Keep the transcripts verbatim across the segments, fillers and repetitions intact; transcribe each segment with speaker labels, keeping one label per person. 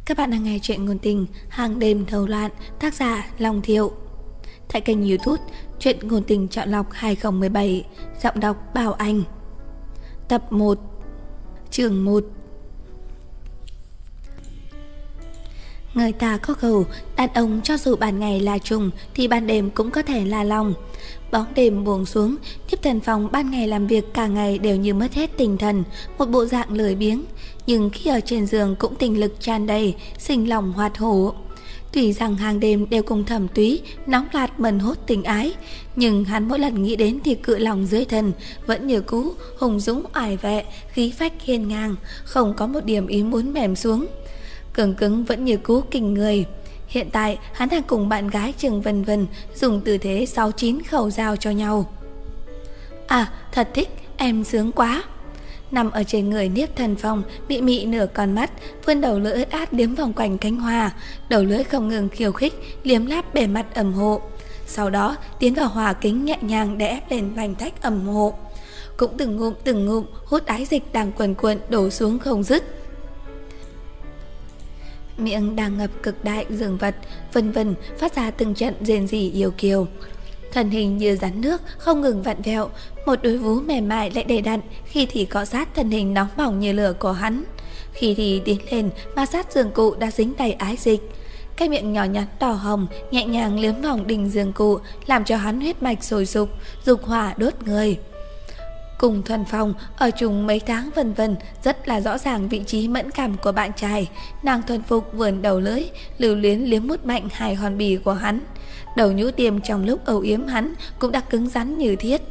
Speaker 1: Các bạn đang nghe chuyện ngôn tình Hàng đêm thâu loạn, tác giả Long Thiệu. Tại kênh YouTube Chuyện ngôn tình chọn lọc hai không một bảy, giọng đọc Bảo Anh. Tập một, chương một. Người ta có câu, đàn ông cho dù ban ngày là trùng thì ban đêm cũng có thể là lòng. Bóng đêm buông xuống, Nhiếp Thần Phong ban ngày làm việc cả ngày đều như mất hết tinh thần, một bộ dạng lười biếng, nhưng khi ở trên giường cũng tình lực tràn đầy, sinh lòng hoạt hổ. Tuy rằng hàng đêm đều cùng Thẩm Túy nóng lạt mần hốt tình ái, nhưng hắn mỗi lần nghĩ đến thì cự lòng dưới thân vẫn như cũ, hùng dũng oải vệ, khí phách hiên ngang, không có một điểm ý muốn mềm xuống. Cường cứng vẫn như cũ kinh người. Hiện tại hắn đang cùng bạn gái Trương Vân Vân dùng tư thế sáu chín khẩu dao cho nhau. À, thật thích, em sướng quá. Nằm ở trên người Nhiếp Thần Phong, mị mị nửa con mắt, vươn đầu lưỡi ướt át liếm vòng quanh cánh hoa, đầu lưỡi không ngừng khiêu khích, liếm láp bề mặt ẩm hộ. Sau đó tiến vào hòa kính nhẹ nhàng để ép lên vành thách ẩm hộ. Cũng từng ngụm từng ngụm hút ái dịch đang quần cuộn đổ xuống không dứt. Miệng đang ngập cực đại dương vật, Vân Vân phát ra từng trận rền rỉ yêu kiều. Thân hình như rắn nước không ngừng vặn vẹo, một đôi vú mềm mại lại đầy đặn, khi thì cọ sát thân hình nóng bỏng như lửa của hắn, khi thì tiến lên ma sát giường cụ đã dính đầy ái dịch. Cái miệng nhỏ nhắn đỏ hồng nhẹ nhàng liếm vòng đỉnh giường cụ, làm cho hắn huyết mạch sôi sục, dục hỏa đốt người. Cùng Thuần Phong ở chung mấy tháng, Vân Vân rất là rõ ràng vị trí mẫn cảm của bạn trai. Nàng thuần phục vườn đầu lưỡi, lưu luyến liếm mút mạnh hai hòn bì của hắn. Đầu nhũ tiêm trong lúc âu yếm hắn cũng đã cứng rắn như thiết.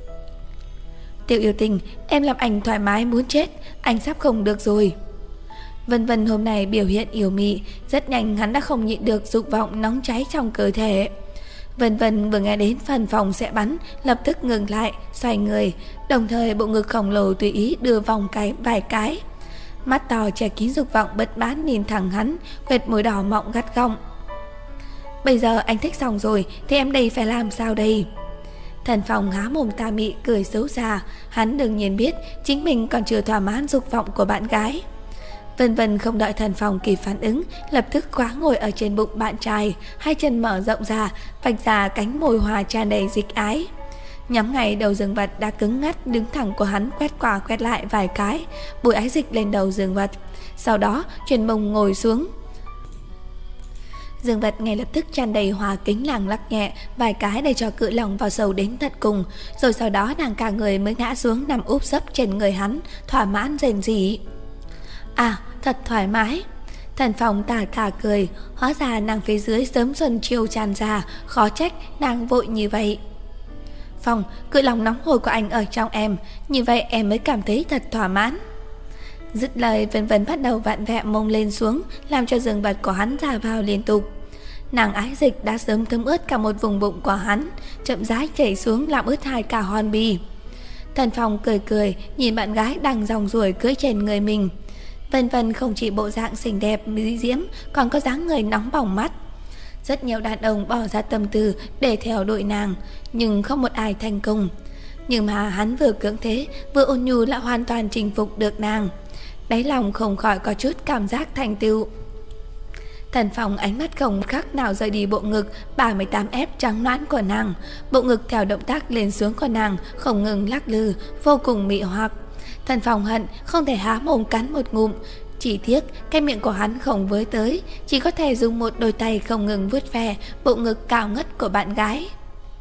Speaker 1: Tiểu yêu tình, em làm anh thoải mái muốn chết, anh sắp không được rồi. Vân Vân hôm nay biểu hiện yêu mị, rất nhanh hắn đã không nhịn được dục vọng nóng cháy trong cơ thể. Vân Vân vừa nghe đến phần phòng sẽ bắn, lập tức ngừng lại, xoay người, đồng thời bộ ngực khổng lồ tùy ý đưa vòng cái vài cái. Mắt to che kín dục vọng bất mãn nhìn thẳng hắn, quệt môi đỏ mọng gắt gỏng. Bây giờ anh thích xong rồi thì em đây phải làm sao đây? Thần Phong há mồm tà mị cười xấu xa, hắn đương nhiên biết chính mình còn chưa thỏa mãn dục vọng của bạn gái. Vân Vân không đợi Thần Phong kịp phản ứng, lập tức khóa ngồi ở trên bụng bạn trai, hai chân mở rộng ra, vạch ra cánh môi hòa tràn đầy dịch ái. Nhắm ngay đầu giường vật đã cứng ngắt đứng thẳng của hắn, quét qua quét lại vài cái, bụi ái dịch lên đầu giường vật. Sau đó chuyển mông ngồi xuống. Dương vật ngay lập tức tràn đầy hòa kính làng lắc nhẹ vài cái để cho cự lòng vào sâu đến tận cùng, rồi sau đó nàng cả người mới ngã xuống nằm úp sấp trên người hắn, thỏa mãn rền rỉ. À, thật thoải mái. Thần Phong tà tà cười, hóa ra nàng phía dưới sớm xuân chiều tràn ra, khó trách nàng vội như vậy. Phong, cự lòng nóng hổi của anh ở trong em, như vậy em mới cảm thấy thật thỏa mãn. Dứt lời, Vân Vân bắt đầu vặn vẹ mông lên xuống, làm cho giường vật của hắn ra vào liên tục. Nàng ái dịch đã sớm thấm ướt cả một vùng bụng của hắn, chậm rãi chảy xuống làm ướt hai cả hòn bì. Thần Phong cười cười nhìn bạn gái đang dòng ruổi cưỡi trên người mình. Vân Vân không chỉ bộ dạng xinh đẹp mỹ diễm, còn có dáng người nóng bỏng mắt. Rất nhiều đàn ông bỏ ra tâm tư để theo đuổi nàng, nhưng không một ai thành công. Nhưng mà hắn vừa cưỡng thế, vừa ôn nhu lại hoàn toàn chinh phục được nàng. Đáy lòng không khỏi có chút cảm giác thành tựu. Thần Phong ánh mắt không khác nào rời đi bộ ngực ba mươi tám ép trắng nõn của nàng. Bộ ngực theo động tác lên xuống của nàng không ngừng lắc lư, vô cùng mị hoặc. Thần Phong hận không thể há mồm cắn một ngụm, chỉ tiếc cái miệng của hắn không với tới, chỉ có thể dùng một đôi tay không ngừng vuốt ve bộ ngực cao ngất của bạn gái.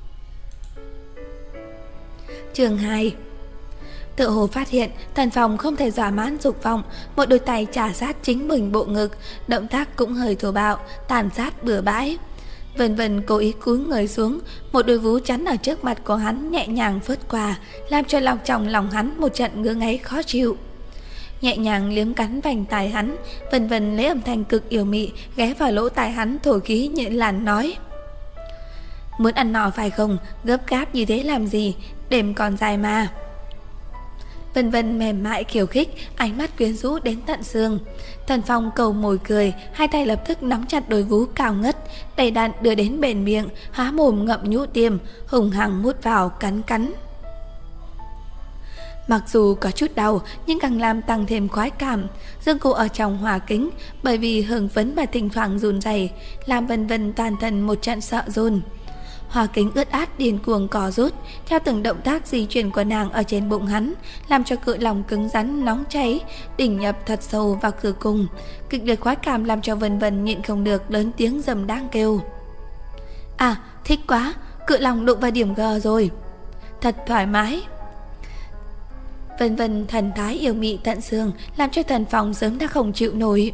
Speaker 1: Chương hai. Tự hồ phát hiện Thần Phong không thể thỏa mãn dục vọng, một đôi tay chà sát chính mình bộ ngực, động tác cũng hơi thô bạo, tàn sát bừa bãi. Vân Vân cố ý cúi người xuống, một đôi vú chắn ở trước mặt của hắn nhẹ nhàng phớt qua, làm cho lòng trong lòng hắn một trận ngứa ngáy khó chịu. Nhẹ nhàng liếm cắn vành tai hắn, Vân Vân lấy âm thanh cực yêu mị ghé vào lỗ tai hắn thổi khí như làn nói: Muốn ăn nọ phải không, gấp gáp như thế làm gì, đêm còn dài mà. Vân Vân mềm mại khiêu khích, ánh mắt quyến rũ đến tận xương. Thần Phong cầu môi cười, hai tay lập tức nắm chặt đôi vú cao ngất, đầy đặn đưa đến bền miệng, há mồm ngậm nhũ tiêm, hùng hằng mút vào cắn cắn. Mặc dù có chút đau nhưng càng làm tăng thêm khoái cảm. Dương Cụ ở trong hòa kính, bởi vì hưng phấn và thỉnh thoảng run rẩy, làm Vân Vân toàn thân một trận sợ run. Hòa kính ướt át điên cuồng cò rút theo từng động tác di chuyển của nàng ở trên bụng hắn, làm cho cự lòng cứng rắn nóng cháy đỉnh nhập thật sâu vào cửa cùng. Kịch liệt khoái cảm làm cho Vân Vân nhịn không được lớn tiếng rầm đang kêu: À, thích quá, cự lòng đụng vào điểm G rồi, thật thoải mái. Vân Vân thần thái yêu mị tận xương, làm cho Thần Phong sớm đã không chịu nổi.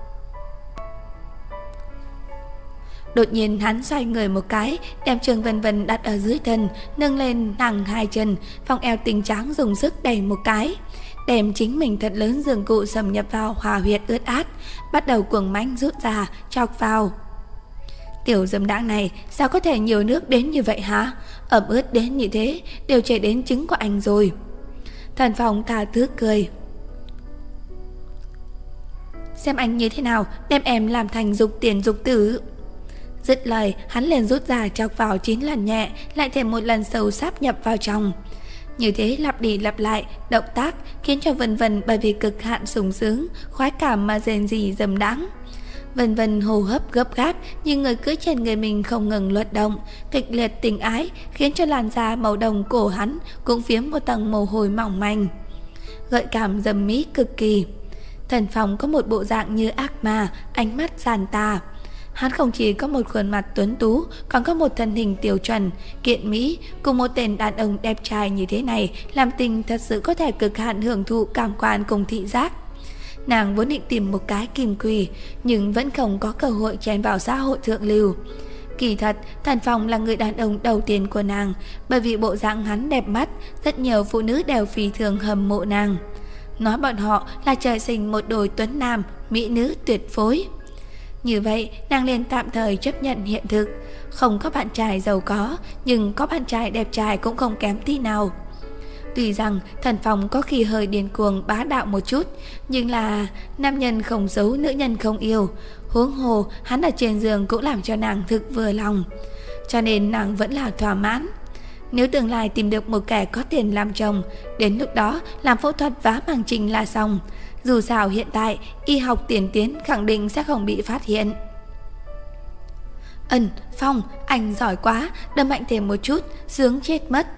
Speaker 1: Đột nhiên hắn xoay người một cái, đem Trương Vân Vân đặt ở dưới thân, nâng lên nàng hai chân, vòng eo tinh trắng dùng sức đẩy một cái, đem chính mình thật lớn Dương Cụ xâm nhập vào hòa huyệt ướt át, bắt đầu cuồng mãnh rút ra, chọc vào. Tiểu dâm đãng này sao có thể nhiều nước đến như vậy hả? Ẩm ướt đến như thế, đều chảy đến trứng của anh rồi. Thần Phong tha thứ cười: Xem anh như thế nào, đem em làm thành dục tiền dục tử. Dứt lời, hắn liền rút ra chọc vào chín lần nhẹ, lại thêm một lần sâu sáp nhập vào trong. Như thế lặp đi lặp lại, động tác khiến cho Vân Vân bởi vì cực hạn sung sướng, khoái cảm mà rền rỉ dâm đãng. Vân Vân hô hấp gấp gáp, nhưng người cưỡi trên người mình không ngừng luận động, kịch liệt tình ái khiến cho làn da màu đồng cổ hắn cũng phiếm một tầng mồ hôi mỏng manh, gợi cảm dâm mỹ cực kỳ. Thần Phong có một bộ dạng như ác ma, ánh mắt giàn tà. Hắn không chỉ có một khuôn mặt tuấn tú, còn có một thân hình tiêu chuẩn, kiện mỹ, cùng một tên đàn ông đẹp trai như thế này, làm tình thật sự có thể cực hạn hưởng thụ cảm quan cùng thị giác. Nàng vốn định tìm một cái kim quỳ, nhưng vẫn không có cơ hội chen vào xã hội thượng lưu. Kỳ thật, Thần Phong là người đàn ông đầu tiên của nàng, bởi vì bộ dạng hắn đẹp mắt, rất nhiều phụ nữ đều phi thường hâm mộ nàng. Nói bọn họ là trời sinh một đôi tuấn nam, mỹ nữ tuyệt phối. Như vậy, nàng liền tạm thời chấp nhận hiện thực. Không có bạn trai giàu có, nhưng có bạn trai đẹp trai cũng không kém tí nào. Tuy rằng Thần Phong có khi hơi điên cuồng bá đạo một chút, nhưng là nam nhân không giấu, nữ nhân không yêu. Huống hồ, hắn ở trên giường cũng làm cho nàng thực vừa lòng, cho nên nàng vẫn là thỏa mãn. Nếu tương lai tìm được một kẻ có tiền làm chồng, đến lúc đó làm phẫu thuật vá màng trình là xong. Dù sao hiện tại y học tiên tiến khẳng định sẽ không bị phát hiện. Ân, Phong, anh giỏi quá, đâm mạnh thêm một chút, sướng chết mất.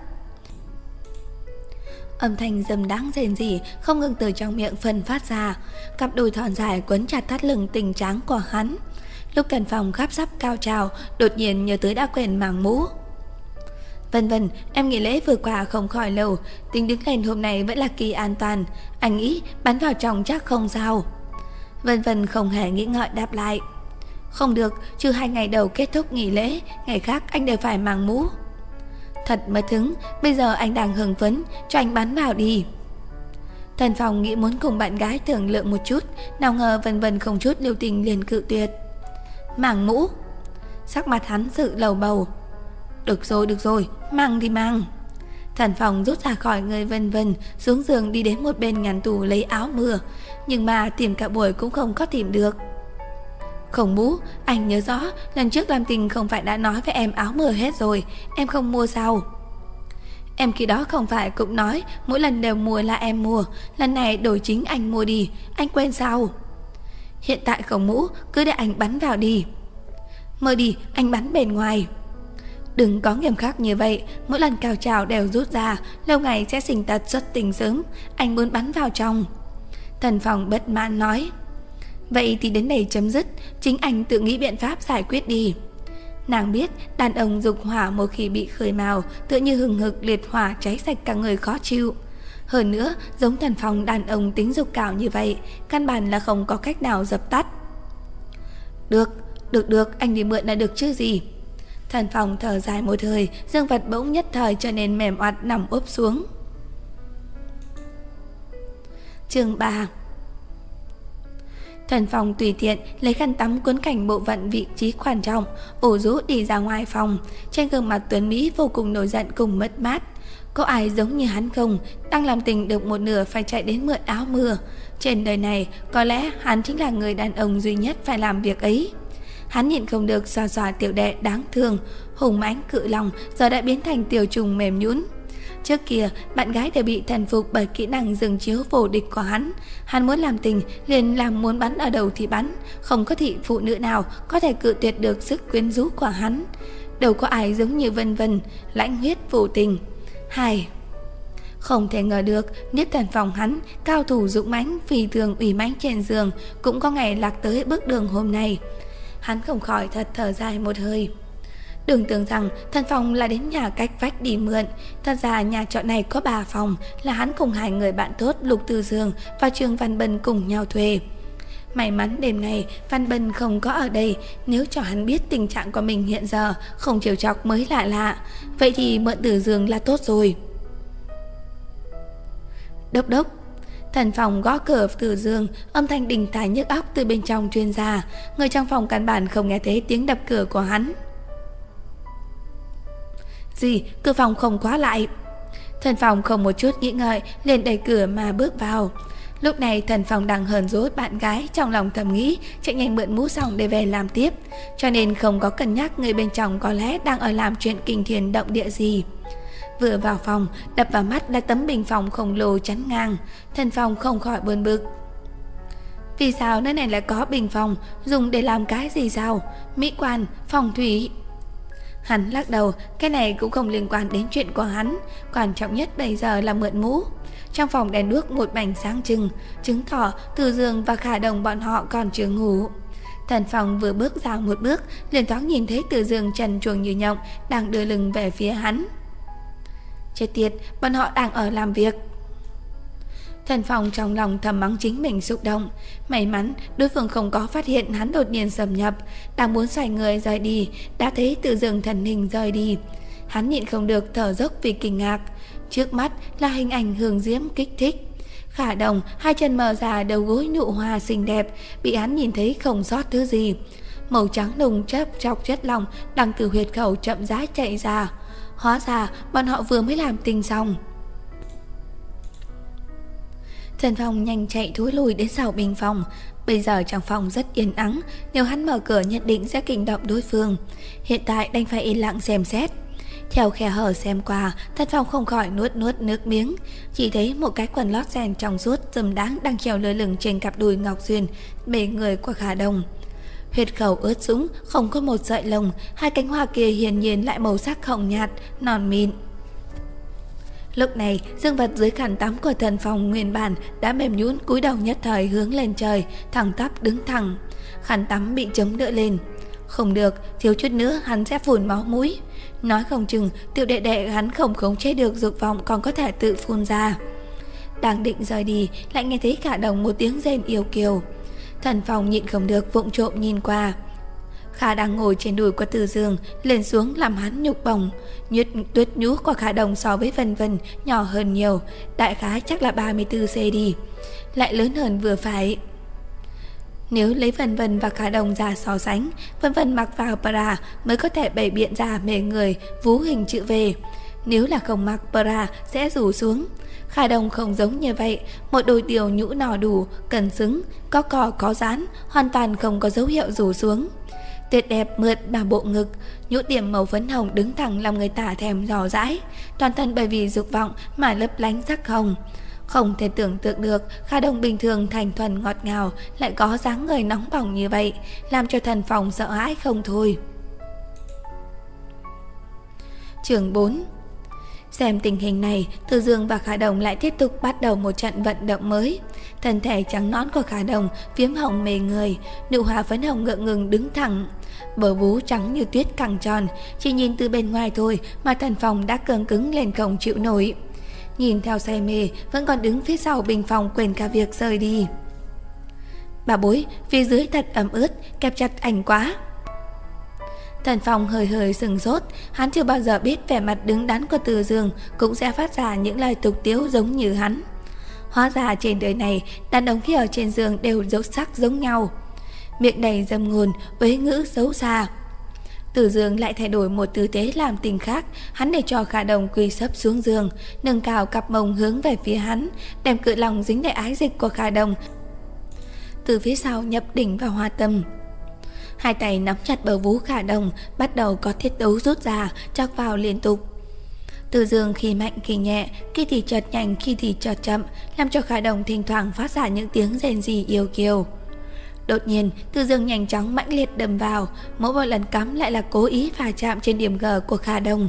Speaker 1: Âm thanh dâm đáng rền rỉ không ngừng từ trong miệng phân phát ra, cặp đùi thon dài quấn chặt thắt lưng tinh trắng của hắn. Lúc Thần Phong gáp sắp cao trào, đột nhiên nhớ tới đã quên màng mũ. Vân Vân, em nghỉ lễ vừa qua không khỏi lâu, tính đứng lên hôm nay vẫn là kỳ an toàn, anh nghĩ bắn vào trong chắc không sao. Vân Vân không hề nghĩ ngợi đáp lại: Không được, trừ hai ngày đầu kết thúc nghỉ lễ, ngày khác anh đều phải mang mũ. Thật mất hứng, bây giờ anh đang hưng phấn, cho anh bắn vào đi. Thần Phong nghĩ muốn cùng bạn gái thương lượng một chút, nào ngờ Vân Vân không chút lưu tình liền cự tuyệt. Mang mũ? Sắc mặt hắn sự lầu bầu. Được rồi, được rồi, mang thì mang. Thần Phong rút ra khỏi người Vân Vân, xuống giường đi đến một bên ngăn tủ lấy áo mưa, nhưng mà tìm cả buổi cũng không có tìm được. Không mũ, anh nhớ rõ, lần trước làm tình không phải đã nói với em áo mưa hết rồi, em không mua sao? Em khi đó không phải cũng nói mỗi lần đều mua là em mua, lần này đổi chính anh mua đi, anh quên sao? Hiện tại không mũ, cứ để anh bắn vào đi. Mơ đi, anh bắn bên ngoài. Đừng có nghiêm khắc như vậy, mỗi lần cao trào đều rút ra, lâu ngày sẽ sinh tật xuất tình sớm, anh muốn bắn vào trong. Thần Phong bất mãn nói. Vậy thì đến đây chấm dứt, chính anh tự nghĩ biện pháp giải quyết đi. Nàng biết đàn ông dục hỏa một khi bị khơi mào, tựa như hừng hực liệt hỏa cháy sạch cả người khó chịu. Hơn nữa, giống Thần Phong đàn ông tính dục cao như vậy, căn bản là không có cách nào dập tắt. Được, được được, anh đi mượn là được chứ gì. Thần Phong thở dài một hơi, dương vật bỗng nhất thời trở nên mềm oặt nằm úp xuống. Chương ba. Thần Phong tùy tiện lấy khăn tắm cuốn cảnh bộ phận vị trí quan trọng, ủ rũ đi ra ngoài phòng. Trên gương mặt tuấn Mỹ vô cùng nổi giận cùng mất mát. Có ai giống như hắn không, đang làm tình được một nửa phải chạy đến mượn áo mưa. Trên đời này có lẽ hắn chính là người đàn ông duy nhất phải làm việc ấy. Hắn nhịn không được xoa xoa tiểu đệ đáng thương, hùng mãnh cự lòng giờ đã biến thành tiểu trùng mềm nhũn. Trước kia, bạn gái đều bị thần phục bởi kỹ năng dừng chiếu vô địch của hắn. Hắn muốn làm tình, liền làm muốn bắn ở đầu thì bắn. Không có thị phụ nữ nào có thể cự tuyệt được sức quyến rũ của hắn. Đâu có ai giống như Vân Vân, lãnh huyết vô tình. Hai, không thể ngờ được, Niếp Thần Phong hắn, cao thủ dũng mãnh, phi thường ủy mãnh trên giường, cũng có ngày lạc tới bước đường hôm nay. Hắn không khỏi thật thở dài một hơi. Đừng tưởng rằng Thần Phong là đến nhà cách vách đi mượn. Thật ra nhà trọ này có ba phòng, là hắn cùng hai người bạn tốt Lục Từ Dương và Trương Văn Bân cùng nhau thuê. May mắn đêm nay Văn Bân không có ở đây, nếu cho hắn biết tình trạng của mình hiện giờ, không chiều chọc mới lạ lạ. Vậy thì mượn Từ Dương là tốt rồi. Đốc đốc. Thần Phong gõ cửa Từ Dương, âm thanh đình tai nhức óc từ bên trong truyền ra. Người trong phòng căn bản không nghe thấy tiếng đập cửa của hắn. Gì, cửa phòng không khóa lại. Thần Phong không một chút nghĩ ngợi, liền đẩy cửa mà bước vào. Lúc này Thần Phong đang hờn dỗi bạn gái, trong lòng thầm nghĩ chạy nhanh mượn mũ xong để về làm tiếp, cho nên không có cân nhắc người bên trong có lẽ đang ở làm chuyện kinh thiên động địa gì. Vừa vào phòng, đập vào mắt là tấm bình phòng khổng lồ chắn ngang. Thần Phong không khỏi buồn bực. Vì sao nơi này lại có bình phòng, dùng để làm cái gì sao? Mỹ quan, phong thủy. Hắn lắc đầu, cái này cũng không liên quan đến chuyện của hắn. Quan trọng nhất bây giờ là mượn mũ. Trong phòng đèn đuốc một mảnh sáng trưng, chứng tỏ Từ Dương và Khả Đồng bọn họ còn chưa ngủ. Thần Phong vừa bước ra một bước, liền thoáng nhìn thấy Từ Dương trần truồng như nhộng đang đưa lưng về phía hắn. Chết tiệt, bọn họ đang ở làm việc. Thần Phong trong lòng thầm mắng chính mình xúc động. May mắn đối phương không có phát hiện hắn đột nhiên xâm nhập. Đang muốn xoay người rời đi, đã thấy Từ Dương thần hình rời đi. Hắn nhịn không được thở dốc vì kinh ngạc. Trước mắt là hình ảnh hương diễm kích thích. Khả Đồng hai chân mở ra, đầu gối nụ hoa xinh đẹp, bị hắn nhìn thấy không sót thứ gì. Màu trắng nùng chớp chọc chất lỏng đang từ huyệt khẩu chậm rãi chạy ra. Hóa ra bọn họ vừa mới làm tình xong. Thần Phong nhanh chạy thối lùi đến sau bình phòng. Bây giờ trong phòng rất yên ắng, nếu hắn mở cửa nhận định sẽ kinh động đối phương. Hiện tại đành phải yên lặng xem xét. Theo khe hở xem qua, Thần Phong không khỏi nuốt nuốt nước miếng. Chỉ thấy một cái quần lót ren trong suốt dâm đáng đang treo lơ lửng trên cặp đùi ngọc duyên bề người của Khả Đồng. Huyệt khẩu ướt sũng, không có một sợi lông. Hai cánh hoa kia hiển nhiên lại màu sắc hồng nhạt, non mịn. Lúc này, dương vật dưới khăn tắm của Thần Phong nguyên bản đã mềm nhũn, cúi đầu nhất thời hướng lên trời, thẳng tắp đứng thẳng. Khăn tắm bị chống đỡ lên. Không được, thiếu chút nữa hắn sẽ phun máu mũi. Nói không chừng tiểu đệ đệ hắn không khống chế được dục vọng còn có thể tự phun ra. Đang định rời đi, lại nghe thấy Khả Đồng một tiếng rên yêu kiều. Thần Phong nhịn không được vụng trộm nhìn qua. Khả đang ngồi trên đùi của Từ Dương, lên xuống làm hắn nhục bồng. Nhuyết tuyết nhú của Khả Đồng so với Vân Vân nhỏ hơn nhiều, đại khái chắc là ba mươi tư xăng-ti-mét đi, lại lớn hơn vừa phải. Nếu lấy Vân Vân và Khả Đồng ra so sánh, Vân Vân mặc vào bra mới có thể bày biện ra mề người, vú hình chữ V. Nếu là không mặc bra sẽ rủ xuống. Khả Đồng không giống như vậy, một đôi điều nhũ nò đủ, cần xứng, có cò có dán, hoàn toàn không có dấu hiệu rủ xuống. Tuyệt đẹp mượt mà bộ ngực, nhũ điểm màu phấn hồng đứng thẳng làm người ta thèm dò dãi, toàn thân bởi vì dục vọng mà lấp lánh sắc hồng. Không thể tưởng tượng được Khả Đồng bình thường thành thuần ngọt ngào lại có dáng người nóng bỏng như vậy, làm cho Thần Phong sợ hãi không thôi. Chương bốn. Xem tình hình này, Từ Dương và Khả Đồng lại tiếp tục bắt đầu một trận vận động mới. Thân thể trắng nõn của Khả Đồng phiếm hồng mê người, nụ hoa phấn hồng ngượng ngừng đứng thẳng, bờ vú trắng như tuyết căng tròn, chỉ nhìn từ bên ngoài thôi mà Thần Phong đã cứng cứng lên không chịu nổi. Nhìn theo say mê, vẫn còn đứng phía sau bình phòng quên cả việc rời đi. Bà bối, phía dưới thật ẩm ướt, kẹp chặt ảnh quá. Thần Phong hơi hơi sừng sốt, hắn chưa bao giờ biết vẻ mặt đứng đắn của Từ Dương cũng sẽ phát ra những lời tục tiếu giống như hắn. Hóa ra trên đời này, đàn ông khi ở trên giường đều dấu sắc giống nhau. Miệng đầy dâm ngôn, uế ngữ xấu xa. Từ Dương lại thay đổi một tư thế làm tình khác, hắn để cho Khả Đồng quỳ sấp xuống giường, nâng cao cặp mông hướng về phía hắn, đem cự lòng dính đầy ái dịch của Khả Đồng từ phía sau nhập đỉnh vào hoa tâm. Hai tay nắm chặt bờ vú Khả Đồng, bắt đầu có thiết đấu rút ra, chọc vào liên tục. Từ Dương khi mạnh khi nhẹ, khi thì chợt nhanh khi thì chợt chậm, làm cho Khả Đồng thỉnh thoảng phát ra những tiếng rên rỉ yêu kiều. Đột nhiên, Từ Dương nhanh chóng mãnh liệt đâm vào, mỗi một lần cắm lại là cố ý va chạm trên điểm G của Khả Đồng.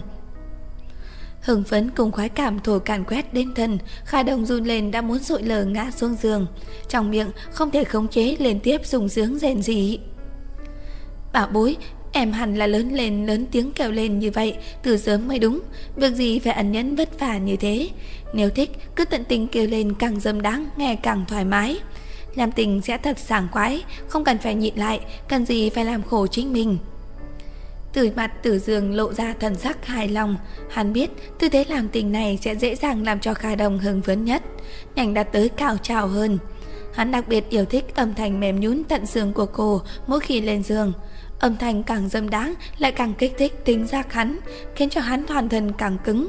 Speaker 1: Hưng phấn cùng khoái cảm thổi càn quét đến thân, Khả Đồng run lên đã muốn sụi lờ ngã xuống giường, trong miệng không thể khống chế liên tiếp dùng sướng rên rỉ. Bảo bối, em hẳn là lớn lên lớn tiếng kêu lên như vậy từ sớm mới đúng, việc gì phải ẩn nhẫn vất vả như thế. Nếu thích cứ tận tình kêu lên, càng dâm đáng, nghe càng thoải mái. Làm tình sẽ thật sảng khoái, không cần phải nhịn lại, cần gì phải làm khổ chính mình. Từ mặt Từ Dương lộ ra thần sắc hài lòng, hắn biết tư thế làm tình này sẽ dễ dàng làm cho Khả Đồng hưng phấn nhất, nhanh đạt tới cao trào hơn. Hắn đặc biệt yêu thích âm thanh mềm nhún tận xương của cô mỗi khi lên giường. Âm thanh càng dâm đáng lại càng kích thích tính giác hắn, khiến cho hắn toàn thân càng cứng.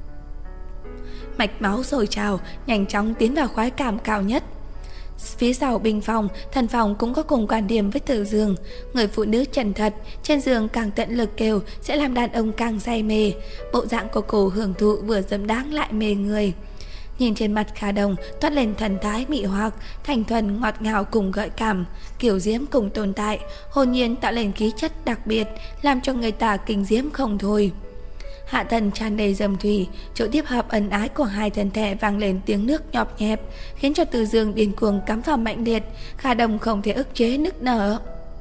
Speaker 1: Mạch máu sôi trào, nhanh chóng tiến vào khoái cảm cao nhất. Phía sau bình phòng, Thần Phòng cũng có cùng quan điểm với Từ Dương. Người phụ nữ chân thật, trên giường càng tận lực kêu sẽ làm đàn ông càng say mê. Bộ dạng của cô hưởng thụ vừa dâm đáng lại mê người. Nhìn trên mặt Khả Đồng toát lên thần thái mị hoặc, thành thuần ngọt ngào cùng gợi cảm, kiểu diễm cùng tồn tại, hồn nhiên tạo lên khí chất đặc biệt, làm cho người ta kinh diễm không thôi. Hạ thân tràn đầy dâm thủy, chỗ tiếp hợp ân ái của hai thân thể vang lên tiếng nước nhọp nhẹp, khiến cho Từ Dương điên cuồng cắm vào mạnh liệt. Khả Đồng không thể ức chế nức nở.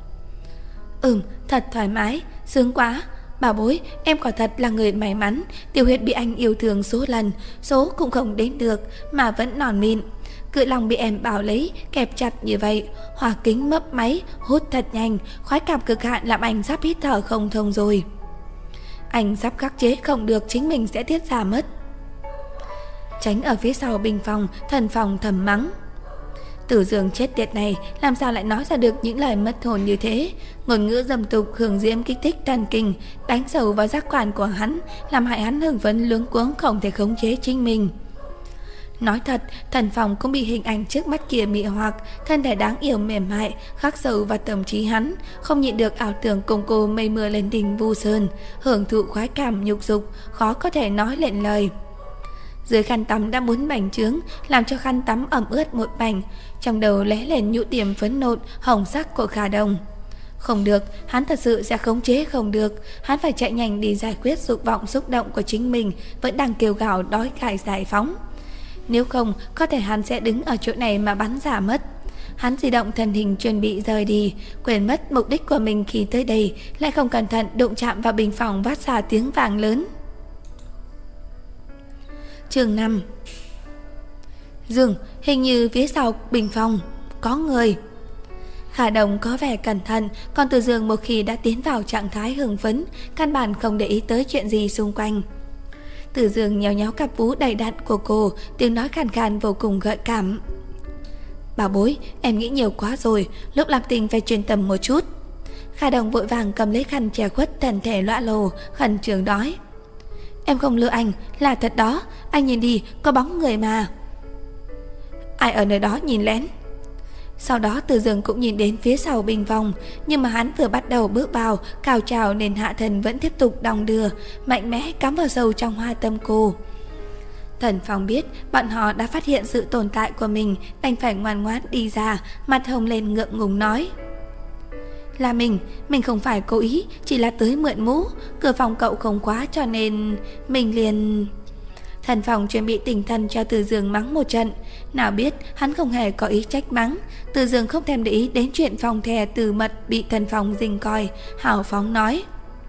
Speaker 1: Ừm, thật thoải mái, sướng quá. Bảo bối, em quả thật là người may mắn, Tiểu Huyệt bị anh yêu thương số lần, số cũng không đến được mà vẫn non mịn. Cự lòng bị em bảo lấy, kẹp chặt như vậy, hòa kính mấp máy, hút thật nhanh, khoái cảm cực hạn làm anh sắp hít thở không thông rồi. Anh sắp khắc chế không được, chính mình sẽ tiết ra mất. Tránh ở phía sau bình phòng, Thần Phòng thầm mắng. Từ Dương chết tiệt này, làm sao lại nói ra được những lời mất hồn như thế. Ngôn ngữ dâm tục hưởng diễm kích thích thần kinh, đánh sâu vào giác quan của hắn, làm hại hắn hưng phấn luống cuống không thể khống chế chính mình. Nói thật, Thần Phòng cũng bị hình ảnh trước mắt kia mị hoặc, thân thể đáng yêu mềm mại khắc sâu vào tâm trí hắn, không nhịn được ảo tưởng cùng cô mây mưa lên đỉnh Vu Sơn, hưởng thụ khoái cảm nhục dục, khó có thể nói lên lời. Dưới khăn tắm đã muốn bành trướng, làm cho khăn tắm ẩm ướt một mảnh, trong đầu lóe lên nhũ điểm phấn nộn hồng sắc của Khả Đồng. Không được, hắn thật sự sẽ khống chế không được, hắn phải chạy nhanh đi giải quyết dục vọng xúc động của chính mình vẫn đang kêu gào đói khát giải phóng. Nếu không, có thể hắn sẽ đứng ở chỗ này mà bắn giả mất. Hắn di động thân hình chuẩn bị rời đi, quên mất mục đích của mình khi tới đây, lại không cẩn thận đụng chạm vào bình phòng phát ra tiếng vang lớn. Chương năm. Dương, hình như phía sau bình phòng có người. Khả Đồng có vẻ cẩn thận, còn Từ Dương một khi đã tiến vào trạng thái hưng phấn, căn bản không để ý tới chuyện gì xung quanh. Từ Dương nhéo nhéo cặp vú đầy đặn của cô, tiếng nói khàn khàn vô cùng gợi cảm. Bảo bối, em nghĩ nhiều quá rồi, lúc làm tình phải chuyên tâm một chút. Khả Đồng vội vàng cầm lấy khăn che khuất thân thể lõa lồ, khẩn trương nói. Em không lừa anh, là thật đó, anh nhìn đi, có bóng người mà. Ai ở nơi đó nhìn lén? Sau đó Từ Dương cũng nhìn đến phía sau bình phòng, nhưng mà hắn vừa bắt đầu bước vào, cao trào nên hạ thân vẫn tiếp tục đong đưa, mạnh mẽ cắm vào sâu trong hoa tâm cô. Thần Phong biết bọn họ đã phát hiện sự tồn tại của mình, đành phải ngoan ngoãn đi ra, mặt hồng lên ngượng ngùng nói. Là mình, mình không phải cố ý, chỉ là tới mượn mũ, cửa phòng cậu không khóa cho nên mình liền... Thần Phong chuẩn bị tinh thần cho Từ Dương mắng một trận, nào biết hắn không hề có ý trách mắng. Từ Dương không thèm để ý đến chuyện phòng thè từ mật bị Thần Phong dình coi, hào phóng nói.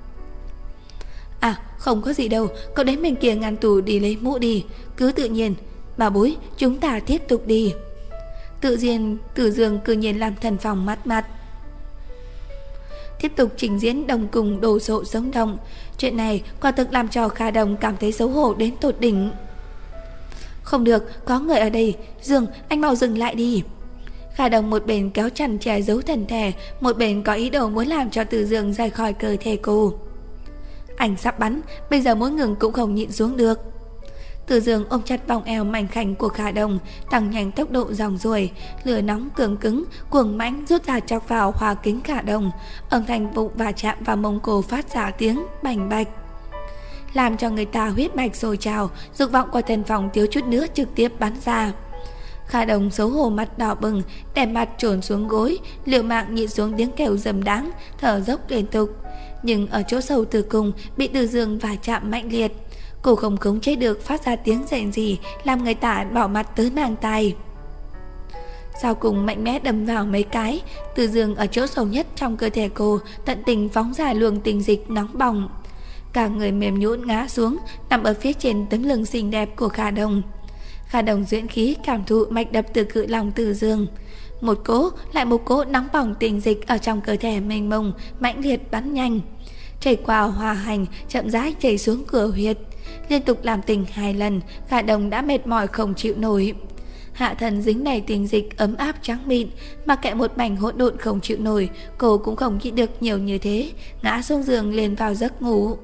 Speaker 1: À, không có gì đâu, cậu đến bên kia ngăn tủ đi lấy mũ đi, cứ tự nhiên. Bà bối, chúng ta tiếp tục đi. Tự nhiên, Từ Dương cứ nhiên làm Thần Phong mắt mặt. Tiếp tục trình diễn đồng cùng đồ sộ sống động. Chuyện này quả thực làm cho Khả Đồng cảm thấy xấu hổ đến tột đỉnh. Không được, có người ở đây. Dương, anh mau dừng lại đi. Khả Đồng một bên kéo chăn che giấu thân thể, một bên có ý đồ muốn làm cho Từ Dương rời khỏi cơ thể cô. Anh sắp bắn, bây giờ muốn ngừng cũng không nhịn xuống được. Từ Dương ôm chặt vòng eo mảnh khảnh của Khả Đồng, tăng nhanh tốc độ dòng ruồi, lửa nóng cường cứng, cuồng mãnh rút ra chọc vào hoa kính Khả Đồng, âm thanh vụng và chạm vào mông cô phát ra tiếng bành bạch. làm cho người ta huyết mạch sôi trào, dục vọng của Thần Phong thiếu chút nữa trực tiếp bắn ra. Khả Đồng xấu hổ mặt đỏ bừng, đè mặt trồn xuống gối, liều mạng nhịn xuống tiếng kêu dầm đáng, thở dốc liên tục. Nhưng ở chỗ sâu tử cung bị Từ Dương va chạm mạnh liệt, cô không khống chế được phát ra tiếng rền rỉ, làm người ta bỏ mặt tới mang tai. Sau cùng mạnh mẽ đâm vào mấy cái, Từ Dương ở chỗ sâu nhất trong cơ thể cô tận tình phóng ra luồng tình dịch nóng bỏng. Cả người mềm nhũn ngã xuống, nằm ở phía trên tấm lưng xinh đẹp của Khả Đồng. Khả Đồng duyễn khí cảm thụ mạch đập từ cự lòng Từ Dương. Một cỗ lại một cỗ nóng bỏng tình dịch ở trong cơ thể mênh mông, mãnh liệt bắn nhanh, chảy qua hòa hành, chậm rãi chảy xuống cửa huyệt. Liên tục làm tình hai lần, Khả Đồng đã mệt mỏi không chịu nổi. Hạ thân dính đầy tình dịch ấm áp trắng mịn, mà kệ một mảnh hỗn độn không chịu nổi, cô cũng không nhịn được nhiều như thế, ngã xuống giường liền vào giấc ngủ.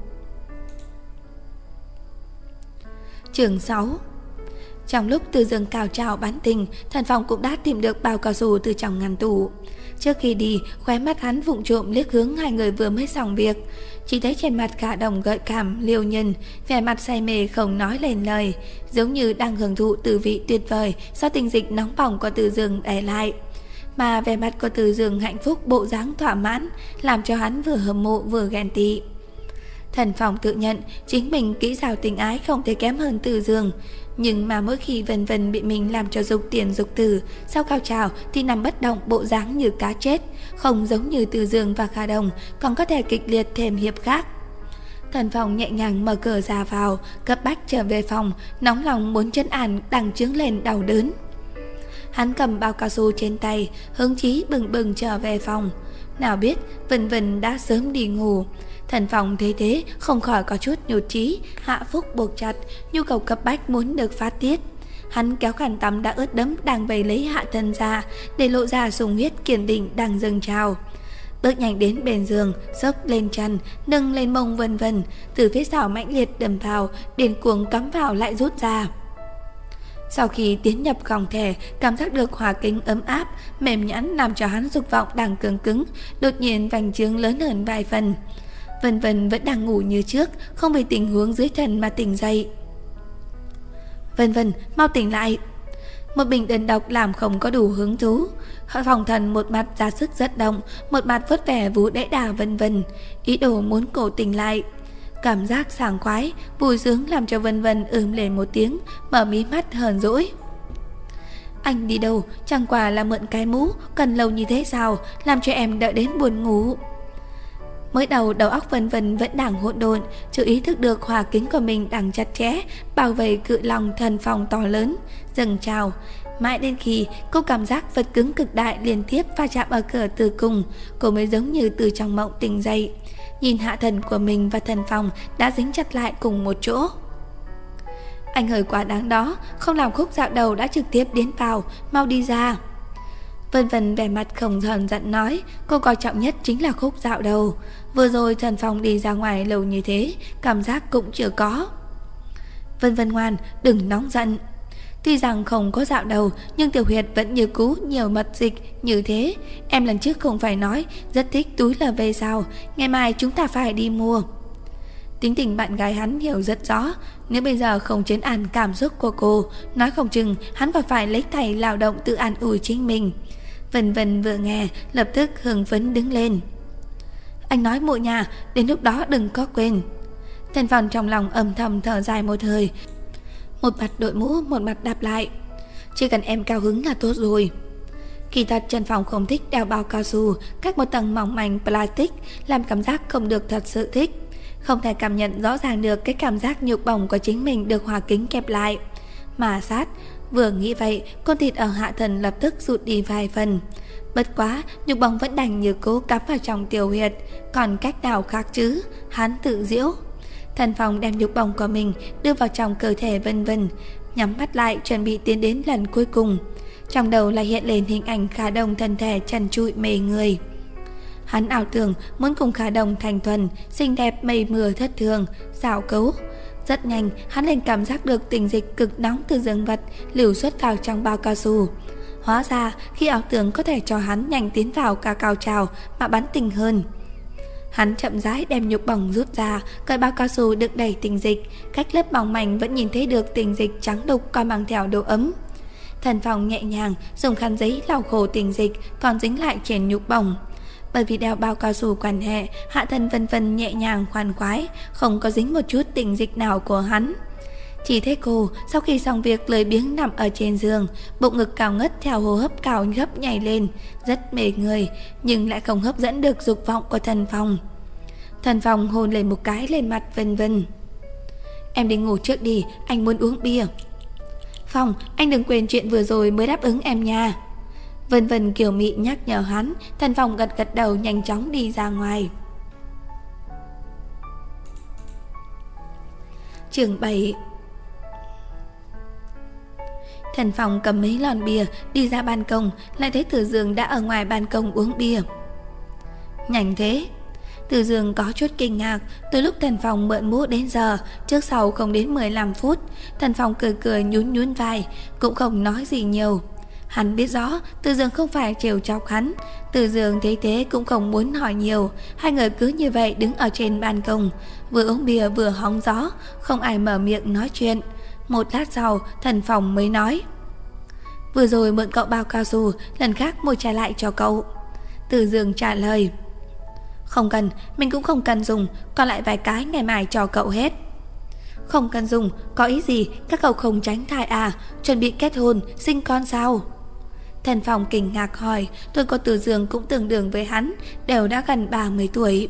Speaker 1: Chương sáu. Trong lúc Từ Dương cao trào bán tình, Thần Phong cũng đã tìm được bao cao su từ trong ngăn tủ. Trước khi đi, khóe mắt hắn vụng trộm liếc hướng hai người vừa mới xong việc, chỉ thấy trên mặt Khả Đồng gợi cảm liêu nhân, vẻ mặt say mê không nói lên lời, giống như đang hưởng thụ tư vị tuyệt vời do tình dịch nóng bỏng của Từ Dương để lại. Mà vẻ mặt của Từ Dương hạnh phúc, bộ dáng thỏa mãn, làm cho hắn vừa hâm mộ vừa ghen tị. Thần Phong tự nhận chính mình kỹ xảo tình ái không thể kém hơn Từ Dương, nhưng mà mỗi khi Vân Vân bị mình làm cho dục tiền dục tử, sau cao trào thì nằm bất động, bộ dáng như cá chết, không giống như Từ Dương và Khả Đồng, còn có thể kịch liệt thêm hiệp khác. Thần Phong nhẹ nhàng mở cửa ra vào, cấp bách trở về phòng, nóng lòng muốn trấn an đang trướng lên đau đớn. Hắn cầm bao cao su trên tay, hứng chí bừng bừng trở về phòng. Nào biết Vân Vân đã sớm đi ngủ. Thần Phong thấy thế không khỏi có chút nhụt chí, hạ phúc buộc chặt, nhu cầu cấp bách muốn được phát tiết. Hắn kéo khăn tắm đã ướt đẫm đang vầy lấy hạ thân ra, để lộ ra sùng huyết kiên định đang dâng trào. Bước nhanh đến bên giường, xốc lên chăn, nâng lên mông Vân Vân, từ phía sau mãnh liệt đâm vào, điên cuồng cắm vào lại rút ra. Sau khi tiến nhập gòng thể, cảm giác được hòa kính ấm áp, mềm nhẵn làm cho hắn dục vọng đang cứng cứng, đột nhiên vành trướng lớn hơn vài phần. Vân Vân vẫn đang ngủ như trước, không vì tình huống dưới thân mà tỉnh dậy. Vân Vân, mau tỉnh lại. Một bình đơn độc làm không có đủ hứng thú. Phòng Thần một mặt ra sức rất động, một mặt vớt vẻ vú đẽ đà Vân Vân, ý đồ muốn cổ tỉnh lại. Cảm giác sảng khoái, vui sướng làm cho Vân Vân ừm lên một tiếng, mở mí mắt hờn dỗi. Anh đi đâu? Chẳng qua là mượn cái mũ, cần lâu như thế sao, làm cho em đợi đến buồn ngủ. Mới đầu đầu óc Vân Vân vẫn đang hỗn độn, chưa ý thức được hòa kính của mình đang chặt chẽ bảo vệ cự lòng Thần Phong to lớn dâng trào. Mãi đến khi cô cảm giác vật cứng cực đại liên tiếp va chạm ở cửa tử cung, cô mới giống như từ trong mộng tỉnh dậy, nhìn hạ thần của mình và Thần Phong đã dính chặt lại cùng một chỗ. Anh hơi quá đáng đó, không làm khúc dạo đầu đã trực tiếp đến vào, mau đi ra. Vân Vân vẻ mặt không hờn giận nói, cô coi trọng nhất chính là khúc dạo đầu. Vừa rồi Thần Phong đi ra ngoài lâu như thế, cảm giác cũng chưa có. Vân Vân ngoan, đừng nóng giận. Tuy rằng không có dạo đầu, nhưng tiểu huyệt vẫn như cũ nhiều mật dịch như thế. Em lần trước không phải nói rất thích túi lờ vê sao, ngày mai chúng ta phải đi mua. Tính tình bạn gái hắn hiểu rất rõ, nếu bây giờ không trấn an cảm xúc của cô, nói không chừng hắn còn phải lấy tay lao động tự an ủi chính mình. Vân Vân vừa nghe, lập tức hưng phấn đứng lên. Anh nói muội nhà, đến lúc đó đừng có quên. Thần Phong trong lòng âm thầm thở dài một hơi, một mặt đội mũ, một mặt đáp lại. Chỉ cần em cao hứng là tốt rồi. Kỳ thật Trần Phong không thích đeo bao cao su cách một tầng mỏng manh plastic, làm cảm giác không được thật sự thích. Không thể cảm nhận rõ ràng được cái cảm giác nhục bổng của chính mình được hòa kính kẹp lại. Mà sát, vừa nghĩ vậy, con thịt ở hạ thần lập tức rụt đi vài phần. Bất quá, nhục bổng vẫn đành như cố cắm vào trong tiểu huyệt, còn cách nào khác chứ, hắn tự giễu. Thần Phong đem nhục bổng của mình đưa vào trong cơ thể Vân Vân, nhắm mắt lại chuẩn bị tiến đến lần cuối cùng. Trong đầu lại hiện lên hình ảnh Khả Đồng thân thể trần trụi mê người. Hắn ảo tưởng muốn cùng Khả Đồng thành thuần, xinh đẹp mây mưa thất thường, xảo cấu. Rất nhanh, hắn liền cảm giác được tình dịch cực nóng từ dương vật lưu xuất vào trong bao cao su. Hóa ra, khi ảo tưởng có thể cho hắn nhanh tiến vào cả cao trào mà bắn tình hơn. Hắn chậm rãi đem nhục bổng rút ra, cởi bao cao su đựng đầy tinh dịch, cách lớp mỏng mảnh vẫn nhìn thấy được tinh dịch trắng đục còn mang theo độ ấm. Thần Phong nhẹ nhàng dùng khăn giấy lau khô tinh dịch còn dính lại trên nhục bổng. Bởi vì đeo bao cao su quan hệ, hạ thân Vân Vân nhẹ nhàng khoan khoái, không có dính một chút tinh dịch nào của hắn. Chỉ thấy cô sau khi xong việc lười biếng nằm ở trên giường, bụng ngực cao ngất theo hô hấp cao gấp nhảy lên, rất mê người, nhưng lại không hấp dẫn được dục vọng của Thần Phong. Thần Phong hôn lên một cái lên mặt Vân Vân. Em đi ngủ trước đi, anh muốn uống bia. Phong, anh đừng quên chuyện vừa rồi mới đáp ứng em nha. Vân Vân kiều mị nhắc nhở hắn. Thần Phong gật gật đầu nhanh chóng đi ra ngoài. Chương bảy. Thần Phong cầm mấy lon bia đi ra ban công, lại thấy Từ Dương đã ở ngoài ban công uống bia. Nhanh thế. Từ Dương có chút kinh ngạc. Từ lúc Thần Phong mượn mũ đến giờ, trước sau không đến mười lăm phút. Thần Phong cười cười nhún nhún vai, cũng không nói gì nhiều. Hắn biết rõ Từ Dương không phải trêu chọc hắn. Từ Dương thấy thế cũng không muốn hỏi nhiều. Hai người cứ như vậy đứng ở trên ban công, vừa uống bia vừa hóng gió, không ai mở miệng nói chuyện. Một lát sau, Thần Phong mới nói: Vừa rồi mượn cậu bao cao su, lần khác mua trả lại cho cậu. Từ Dương trả lời: Không cần, mình cũng không cần dùng, còn lại vài cái ngày mai cho cậu hết. Không cần dùng, có ý gì? Các cậu không tránh thai à? Chuẩn bị kết hôn, sinh con sao? Thần Phong kinh ngạc hỏi. Tuổi của Từ Dương cũng tương đương với hắn, đều đã gần ba mươi tuổi.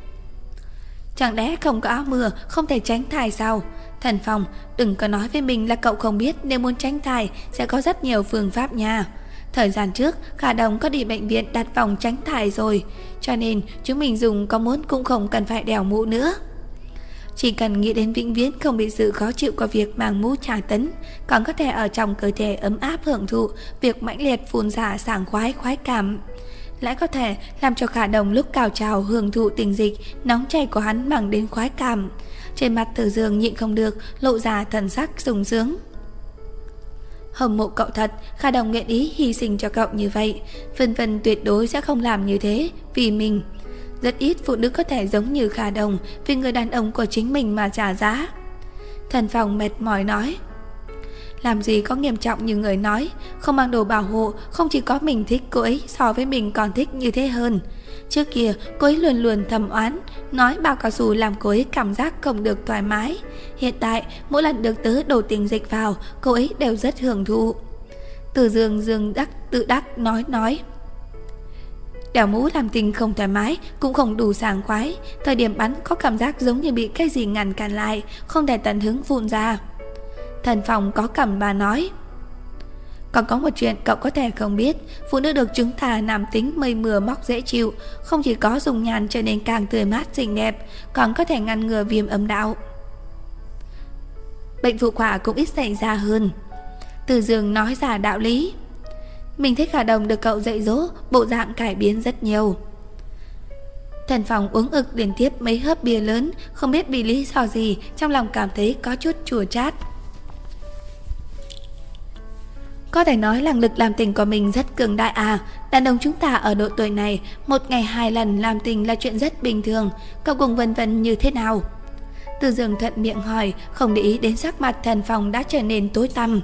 Speaker 1: Chẳng lẽ không có áo mưa, không thể tránh thai sao? Thần Phong, đừng có nói với mình là cậu không biết nếu muốn tránh thai sẽ có rất nhiều phương pháp nha. Thời gian trước, Khả Đồng có đi bệnh viện đặt vòng tránh thai rồi, cho nên chúng mình dùng có muốn cũng không cần phải đeo mũ nữa. Chỉ cần nghĩ đến vĩnh viễn không bị sự khó chịu của việc mang mũ tra tấn, còn có thể ở trong cơ thể ấm áp hưởng thụ việc mãnh liệt phun ra sảng khoái khoái cảm, lại có thể làm cho Khả Đồng lúc cao trào hưởng thụ tình dịch nóng chảy của hắn mang đến khoái cảm. Trên mặt Từ Dương nhịn không được lộ ra thần sắc sung sướng. Hâm mộ cậu thật, Khả Đồng nguyện ý hy sinh cho cậu như vậy. Vân Vân tuyệt đối sẽ không làm như thế vì mình. Rất ít phụ nữ có thể giống như Khả Đồng vì người đàn ông của chính mình mà trả giá. Thần Phong mệt mỏi nói: Làm gì có nghiêm trọng như người nói. Không mang đồ bảo hộ, không chỉ có mình thích cô ấy, so với mình còn thích như thế hơn. Trước kia cô ấy luôn luôn thầm oán, nói bao cao su làm cô ấy cảm giác không được thoải mái. Hiện tại mỗi lần được tớ đổ tình dịch vào, cô ấy đều rất hưởng thụ. Từ Dương Dương đắc tự đắc nói nói đeo mũ làm tình không thoải mái, cũng không đủ sảng khoái. Thời điểm bắn có cảm giác giống như bị cái gì ngăn cản lại, không thể tận hứng phun ra. Thần Phong có cầm bà nói: Còn có một chuyện cậu có thể không biết, phụ nữ được chúng ta nam tính mây mưa móc dễ chịu, không chỉ có dùng nhàn trở nên càng tươi mát xinh đẹp, còn có thể ngăn ngừa viêm âm đạo. Bệnh phụ khoa cũng ít xảy ra hơn. Từ Dương nói ra đạo lý. Mình thấy Khả Đồng được cậu dạy dỗ, bộ dạng cải biến rất nhiều. Thần Phong uống ực liên tiếp mấy hớp bia lớn, không biết vì lý do gì, trong lòng cảm thấy có chút chua chát. Có thể nói năng lực làm tình của mình rất cường đại à? Đàn ông chúng ta ở độ tuổi này, một ngày hai lần làm tình là chuyện rất bình thường. Cậu cùng Vân Vân như thế nào? Từ Dương thuận miệng hỏi, không để ý đến sắc mặt Thần Phong đã trở nên tối tăm.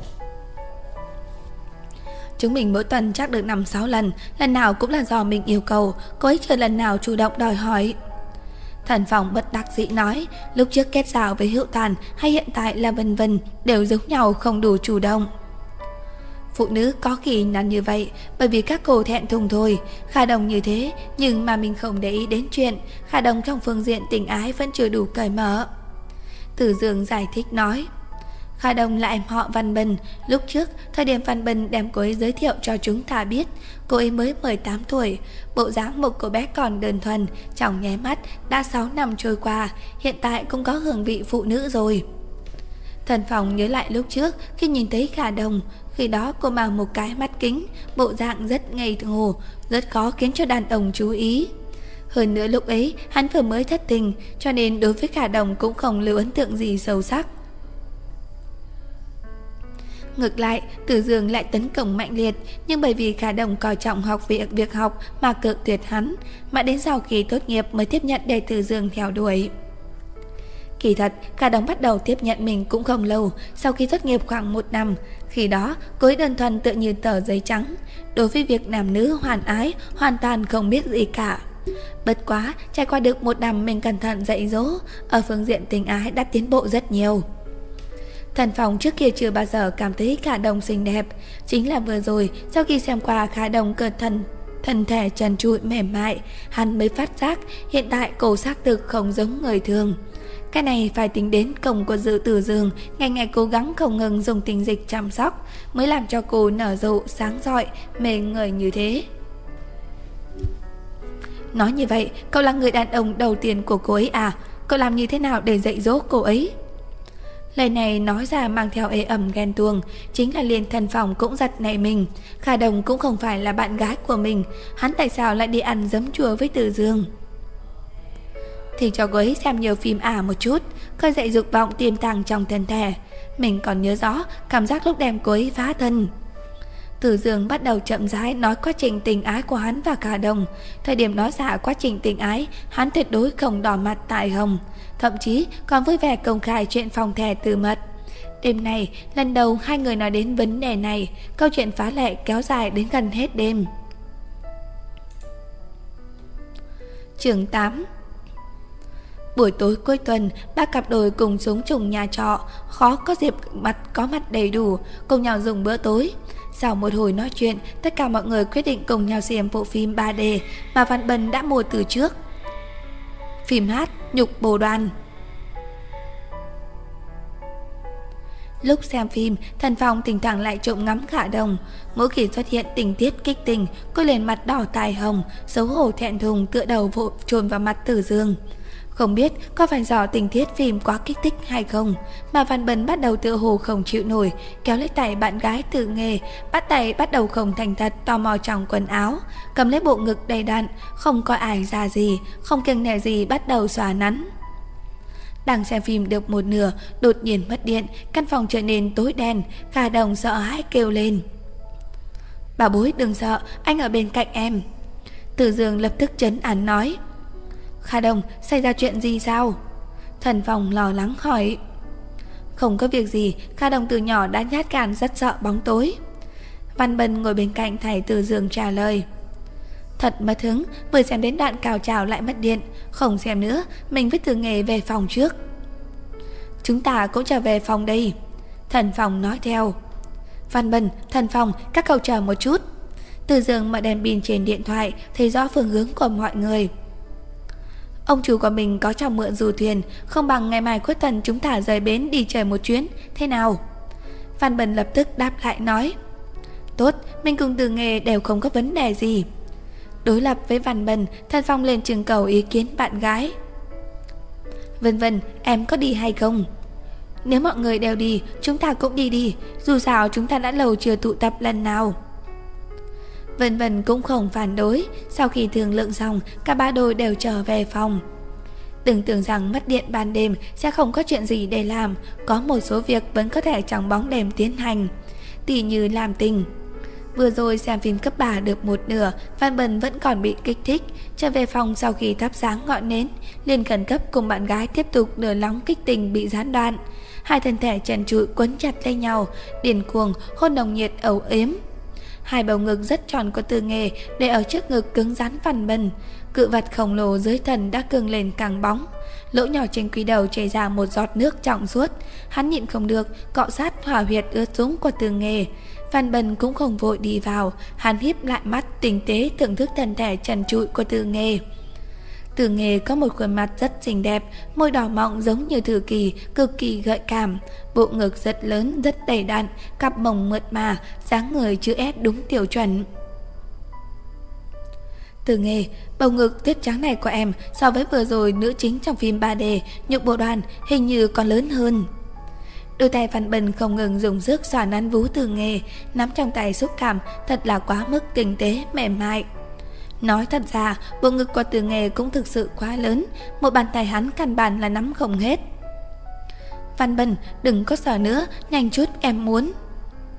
Speaker 1: Chúng mình mỗi tuần chắc được năm sáu lần, lần nào cũng là do mình yêu cầu, cô ấy chưa lần nào chủ động đòi hỏi. Thần Phong bất đắc dĩ nói, lúc trước kết giao với Hữu Tàn hay hiện tại là Vân Vân đều giống nhau, không đủ chủ động. Phụ nữ có khi là như vậy, bởi vì các cô thẹn thùng thôi. Khả Đồng như thế, nhưng mà mình không để ý đến chuyện Khả Đồng trong phương diện tình ái vẫn chưa đủ cởi mở. Từ Dương giải thích nói, Khả Đồng là em họ Văn Bân. Lúc trước, thời điểm Văn Bân đem cô ấy giới thiệu cho chúng ta biết, cô ấy mới mười tám tuổi, bộ dáng một cô bé còn đơn thuần, trong nháy mắt đã sáu năm trôi qua, hiện tại cũng có hương vị phụ nữ rồi. Thần Phong nhớ lại lúc trước khi nhìn thấy Khả Đồng, khi đó cô mang một cái mắt kính, bộ dạng rất ngây ngô, rất khó khiến cho đàn ông chú ý. Hơn nữa lúc ấy hắn vừa mới thất tình, cho nên đối với Khả Đồng cũng không lưu ấn tượng gì sâu sắc. Ngược lại, Từ Dương lại tấn công mạnh liệt, nhưng bởi vì Khả Đồng coi trọng học việc việc học mà cự tuyệt hắn, mà đến sau khi tốt nghiệp mới tiếp nhận để Từ Dương theo đuổi. Kỳ thật, Khả Đồng bắt đầu tiếp nhận mình cũng không lâu, sau khi tốt nghiệp khoảng một năm. Khi đó, cô ấy đơn thuần tựa như tờ giấy trắng, đối với việc nam nữ hoàn ái hoàn toàn không biết gì cả. Bất quá, trải qua được một năm mình cẩn thận dạy dỗ, ở phương diện tình ái đã tiến bộ rất nhiều. Thần Phong trước kia chưa bao giờ cảm thấy Khả Đồng xinh đẹp, chính là vừa rồi sau khi xem qua Khả Đồng cơ thân thân thể trần trụi mềm mại, hắn mới phát giác hiện tại cô xác thực không giống người thường. Cái này phải tính đến công của Dự Từ Dương ngày ngày cố gắng không ngừng dùng tinh dịch chăm sóc mới làm cho cô nở rộ sáng rọi mê người như thế. Nói như vậy, cậu là người đàn ông đầu tiên của cô ấy à? Cậu làm như thế nào để dạy dỗ cô ấy? Lời này nói ra mang theo ê ẩm ghen tuông, chính là liền Thần Phong cũng giật nảy mình. Khả Đồng cũng không phải là bạn gái của mình, hắn tại sao lại đi ăn giấm chua với Từ Dương? Thì cho cô ấy xem nhiều phim ả một chút, khơi dậy dục vọng tiềm tàng trong thân thể. Mình còn nhớ rõ cảm giác lúc đem cô ấy phá thân. Từ Dương bắt đầu chậm rãi nói quá trình tình ái của hắn và Khả Đồng. Thời điểm nói ra quá trình tình ái, hắn tuyệt đối không đỏ mặt tại hồng, thậm chí còn vui vẻ công khai chuyện phòng thẻ từ mật. Đêm này, lần đầu hai người nói đến vấn đề này, câu chuyện phá lệ kéo dài đến gần hết đêm. Chương tám. Buổi tối cuối tuần, ba cặp đôi cùng xuống chung nhà trọ, khó có dịp mặt có mặt đầy đủ, cùng nhau dùng bữa tối. Sau một hồi nói chuyện, tất cả mọi người quyết định cùng nhau xem bộ phim ba D mà Văn Bân đã mua từ trước. Phim hát Nhục Bồ Đoàn. Lúc xem phim, Thần Phong thỉnh thoảng lại trộm ngắm Khả Đồng. Mỗi khi xuất hiện tình tiết kích tình, cô liền mặt đỏ tai hồng, xấu hổ thẹn thùng tựa đầu vội chôn vào mặt Từ Dương. Không biết có phải do tình tiết phim quá kích thích hay không, mà Văn Bân bắt đầu tựa hồ không chịu nổi, kéo lấy tay bạn gái Từ Nghề, bắt tay bắt đầu không thành thật tò mò trong quần áo, cầm lấy bộ ngực đầy đặn, không coi ai ra gì, không kiêng nể gì bắt đầu xóa nắn. Đang xem phim được một nửa, đột nhiên mất điện, căn phòng trở nên tối đen. Khả Đồng sợ hãi kêu lên: "Bà bối đừng sợ, anh ở bên cạnh em." Từ Dương lập tức trấn an nói: "Khả Đồng, xảy ra chuyện gì sao?" Thần Phong lo lắng hỏi. "Không có việc gì, Khả Đồng từ nhỏ đã nhát gan rất sợ bóng tối." Văn Bân ngồi bên cạnh thầy Từ Dương trả lời. "Thật mất hứng, vừa xem đến đoạn cao trào lại mất điện, không xem nữa, mình với Từ Nghề về phòng trước." "Chúng ta cũng trở về phòng đây." Thần Phong nói theo. "Văn Bân, Thần Phong, các cậu chờ một chút." Từ Dương mở đèn pin trên điện thoại, thấy rõ phương hướng của mọi người. "Ông chủ của mình có cho mượn dù thuyền, không bằng ngày mai cuối tuần chúng ta rời bến đi chơi một chuyến, thế nào?" Văn Bân lập tức đáp lại nói: "Tốt, mình cùng Từ Nghề đều không có vấn đề gì." Đối lập với Văn Bân, Thần Phong lên trưng cầu ý kiến bạn gái. "Vân Vân, em có đi hay không?" "Nếu mọi người đều đi, chúng ta cũng đi đi, dù sao chúng ta đã lâu chưa tụ tập lần nào." Vân Vân cũng không phản đối. Sau khi thương lượng xong, cả ba đôi đều trở về phòng. Đừng tưởng rằng mất điện ban đêm sẽ không có chuyện gì để làm, có một số việc vẫn có thể trong bóng đêm tiến hành, tỉ như làm tình. Vừa rồi xem phim cấp ba được một nửa, Văn Bân vẫn còn bị kích thích. Trở về phòng sau khi thắp sáng ngọn nến, liền khẩn cấp cùng bạn gái tiếp tục nửa nóng kích tình bị gián đoạn. Hai thân thể trần trụi quấn chặt lấy nhau, điên cuồng hôn nồng nhiệt âu yếm. Hai bầu ngực rất tròn của Từ Nghề để ở trước ngực cứng rắn Văn Bân. Cự vật khổng lồ dưới thân đã cương lên càng bóng, lỗ nhỏ trên quý đầu chảy ra một giọt nước trong suốt. Hắn nhịn không được, cọ sát hỏa huyệt ướt sũng của Từ Nghề. Văn Bân cũng không vội đi vào, hắn híp lại mắt tinh tế thưởng thức thân thể trần trụi của Từ Nghề. Từ Nghề có một khuôn mặt rất xinh đẹp, môi đỏ mọng giống như Thư Kỳ, cực kỳ gợi cảm, bộ ngực rất lớn, rất đầy đặn, cặp mông mượt mà, dáng người chữ S đúng tiêu chuẩn. "Từ Nghề, bầu ngực tuyết trắng này của em so với vừa rồi nữ chính trong phim ba D Nhục Bộ Đoàn hình như còn lớn hơn." Đôi tay Văn Bân không ngừng dùng sức xoa nắn vú Từ Nghề, nắm trong tay xúc cảm thật là quá mức tinh tế, mềm mại. Nói thật ra, bộ ngực của Từ Nghề cũng thực sự quá lớn, một bàn tay hắn căn bản là nắm không hết. "Văn Bân, đừng có sợ nữa, nhanh chút em muốn."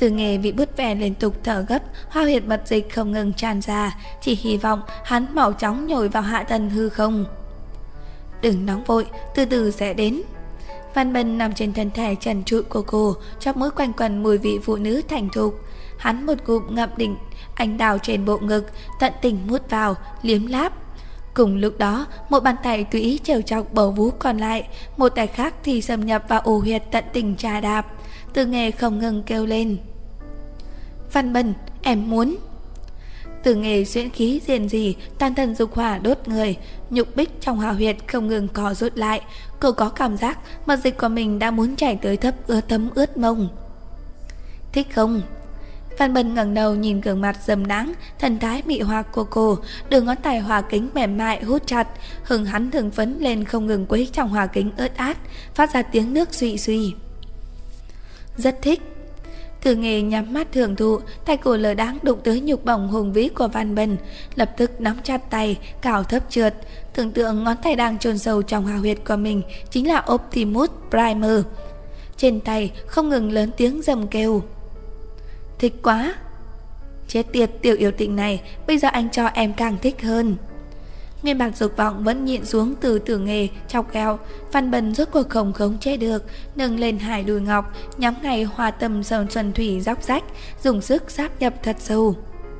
Speaker 1: Từ Nghề bị bứt vè liên tục thở gấp, hoa huyệt mật dịch không ngừng tràn ra, chỉ hy vọng hắn mau chóng nhồi vào hạ tầng hư không. Đừng nóng vội, từ từ sẽ đến. Văn Bân nằm trên thân thể trần trụi của cô, chóp mũi quanh quần mùi vị phụ nữ thành thục. Hắn một ngụm ngậm đỉnh anh đào trên bộ ngực, tận tình mút vào, liếm láp. Cùng lúc đó, một bàn tay tùy ý trêu chọc bầu vú còn lại, một tay khác thì xâm nhập vào ổ huyệt tận tình trà đạp. Từ Nghề không ngừng kêu lên: Văn Bân, em muốn. Từ Nghề xuyễn khí diền gì, toàn thân dục hỏa đốt người, nhục bích trong hào huyệt không ngừng co rút lại. Cô có cảm giác mật dịch của mình đã muốn chảy tới thấp ướt thấm ướt mông. Thích không? Văn Bân ngẩng đầu nhìn gương mặt dầm đáng, thần thái mị hoặc của cô, đường ngón tay hòa kính mềm mại hút chặt, hừng hắn thường phấn lên không ngừng quấy trong hòa kính ướt át, phát ra tiếng nước suy suy. Rất thích. Từ Nghề nhắm mắt thưởng thụ, tay cô lờ đáng đụng tới nhục bổng hùng vĩ của Văn Bân, lập tức nắm chặt tay, cào thấp trượt, tưởng tượng ngón tay đang chôn sâu trong hào huyệt của mình chính là Optimus Primer. Trên tay không ngừng lớn tiếng rầm kêu: Thích quá. Chết tiệt tiểu yêu tịnh này, bây giờ anh cho em càng thích hơn. Nguyên bản dục vọng vẫn nhịn xuống từ Từ Nghề chọc ghẹo, Văn Bân rốt cuộc không khống chế được, nâng lên hai đùi ngọc, nhắm ngay hoa tâm sơn xuân thủy dốc rách, dùng sức sáp nhập thật sâu.